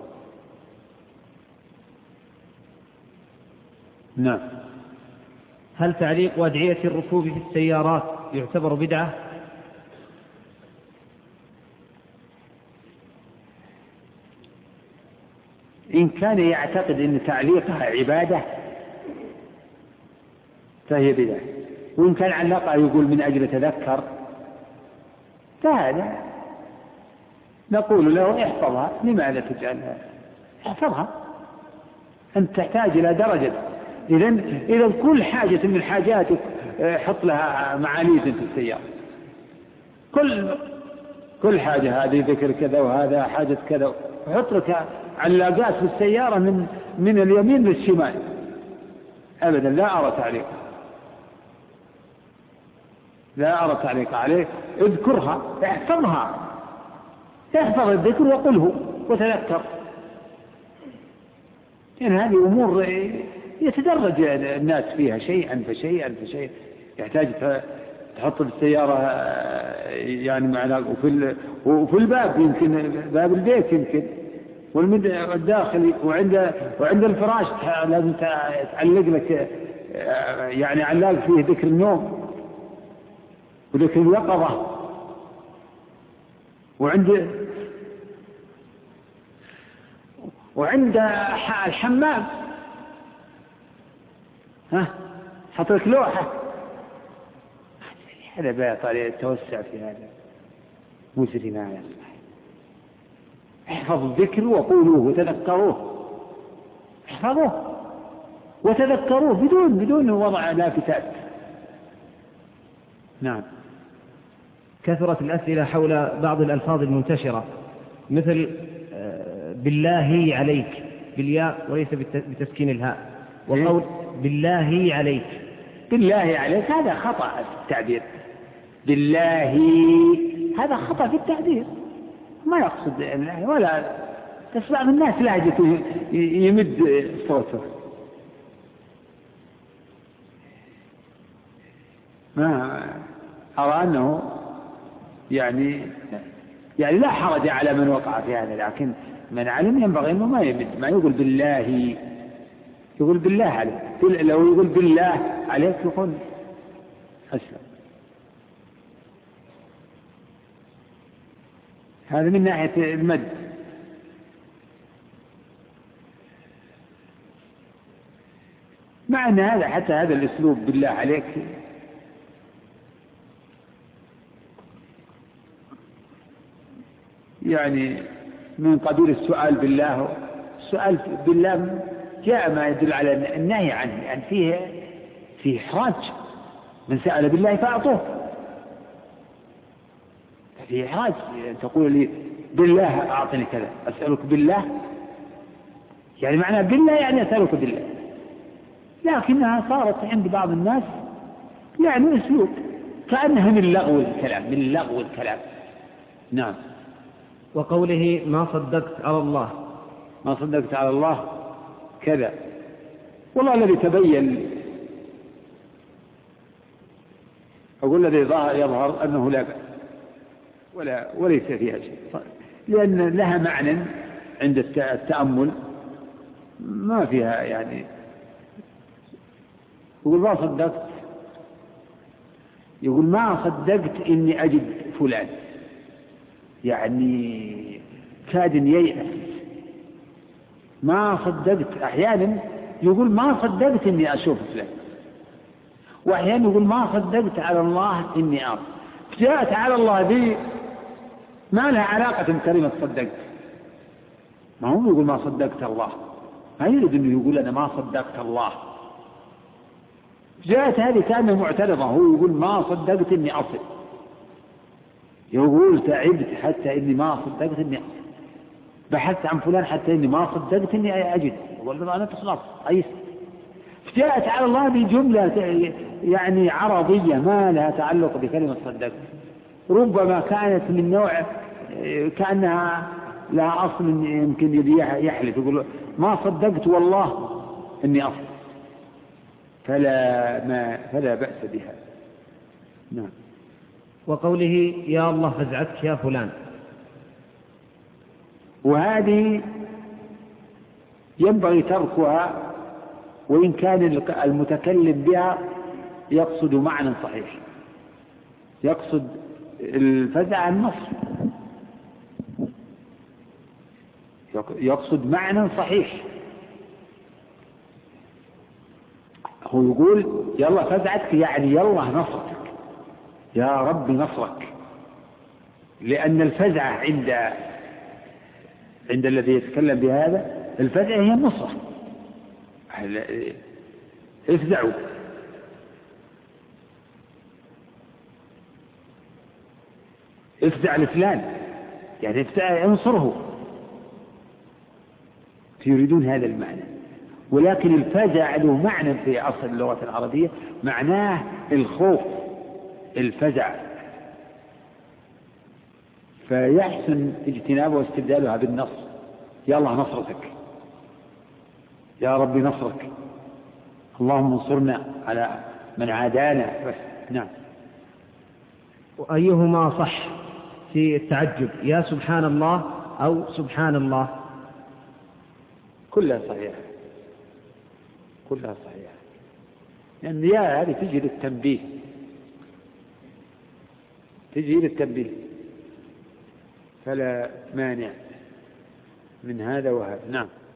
نعم. هل تعليق أدعية الركوب في السيارات يعتبر بدعة؟ إن كان يعتقد أن تعليقها عبادة فهي بدعة، وإن كان علقها يقول من أجل تذكر فهذا نقول له احفظها. لماذا تجعلها؟ احفظها، أنت تحتاج إلى درجة. إذا كل حاجة من حاجاتك حط لها معاليز في السيارة، كل حاجة، هذه ذكر كذا وهذا حاجة كذا، وحط لك علاقات في السيارة من اليمين للشمال. أبدا لا أرى تعليق عليه. اذكرها، احفظ الذكر وقله وتذكر. يعني هذه أمور يتدرج الناس فيها شيئا فشيئا. يحتاج تحط السيارة يعني معنا، وفي الباب يمكن، باب البيت يمكن، والداخلي، وعند الفراش لازم تعلق لك يعني علاق فيه ذكر النوم وذكر اليقظة، وعند الحمام حط لك لوحة. هذا بقى طريقة التوسع في هذا مزري ما يصلح. احفظوا الذكر وقولوه وتذكروه، احفظوه وتذكروه بدون وضع لافتات. نعم. كثرت الأسئلة حول بعض الألفاظ المنتشرة، مثل بالله عليك بالياء وليس بتسكين الهاء، وقول بالله عليك. هذا خطأ في التعبير. بالله هذا خطأ في التعبير، ما يقصد الله. ولا تسمع من الناس لهجته يمد صوته، ما أرى أنه يعني لا حرج على من وقع في هذا، لكن من علم ينبغي أنه ما يمد، ما يقول بالله، يقول بالله عليك. لو يقول بالله عليك يقول أسلم. هذا من ناحية المد. مع أن حتى هذا الأسلوب بالله عليك يعني من قبيل السؤال بالله. السؤال بالله جاء ما يدل على النهي عنه، يعني فيه إحراج. من سأل بالله فأعطوه، فيه إحراج. تقول لي بالله أعطني كذا، أسألك بالله، يعني معنى بالله يعني أسألك بالله. لكنها صارت عند بعض الناس يعني أسلوب كأنها من لغو الكلام. نعم. وقوله ما صدقت على الله كذا. والله الذي تبين، أقول الذي يظهر أنه لا بأس وليس فيها شيء، لأن لها معنى عند التأمل، ما فيها يعني. يقول ما صدقت يقول ما صدقت إني أجد فلان، يعني كاد ييأس، ما صدقت. أحيانا يقول ما صدقت إني أشوف فلان، وأحيانا يقول ما صدقت على الله إني أرى. جاءت على الله ذي ما لها علاقة بكلمة صدقت، ما هو يقول ما صدقت الله، ما يريد أنه يقول أنا ما صدقت الله. جاءت هذه كأنه معترضة، هو يقول ما صدقت إني أصل، يقول تعبت حتى إني ما صدقت إني أصل، بحثت عن فلان حتى إني ما صدقت إني أجد، والله أنا خلاص أيس. جاءت على الله بجملة يعني عرضية ما لها تعلق بكلمة صدقت، ربما كانت من نوع كأنها لا أصل، يمكن يحلف يقول ما صدقت والله إني أصل، فلا بأس بها. نعم. وقوله يا الله فزعتك يا فلان، وهذه ينبغي تركها، وإن كان المتكلم بها يقصد معنى صحيح، يقصد الفزع النصر، يقصد معنى صحيح. هو يقول يلا فزعتك يعني يلا نصرتك يا رب نصرك، لأن الفزعة عند الذي يتكلم بهذا الفزعة هي النصرة، افزعوا. افزع لفلان يعني انصره، يريدون هذا المعنى. ولكن الفزع له معنى في أصل اللغة العربية، معناه الخوف، الفزع، فيحسن اجتنابه واستبدالها بالنصر، يا الله نصرتك يا رب نصرك، اللهم انصرنا على من عادانا بس. نعم. وأيهما صح في التعجب، يا سبحان الله أو سبحان الله؟ كلها صحيحة، كلها صحيحة، لأن يا هذه تجي للتنبيه، تجي للتنبيه، فلا مانع من هذا وهذا. نعم.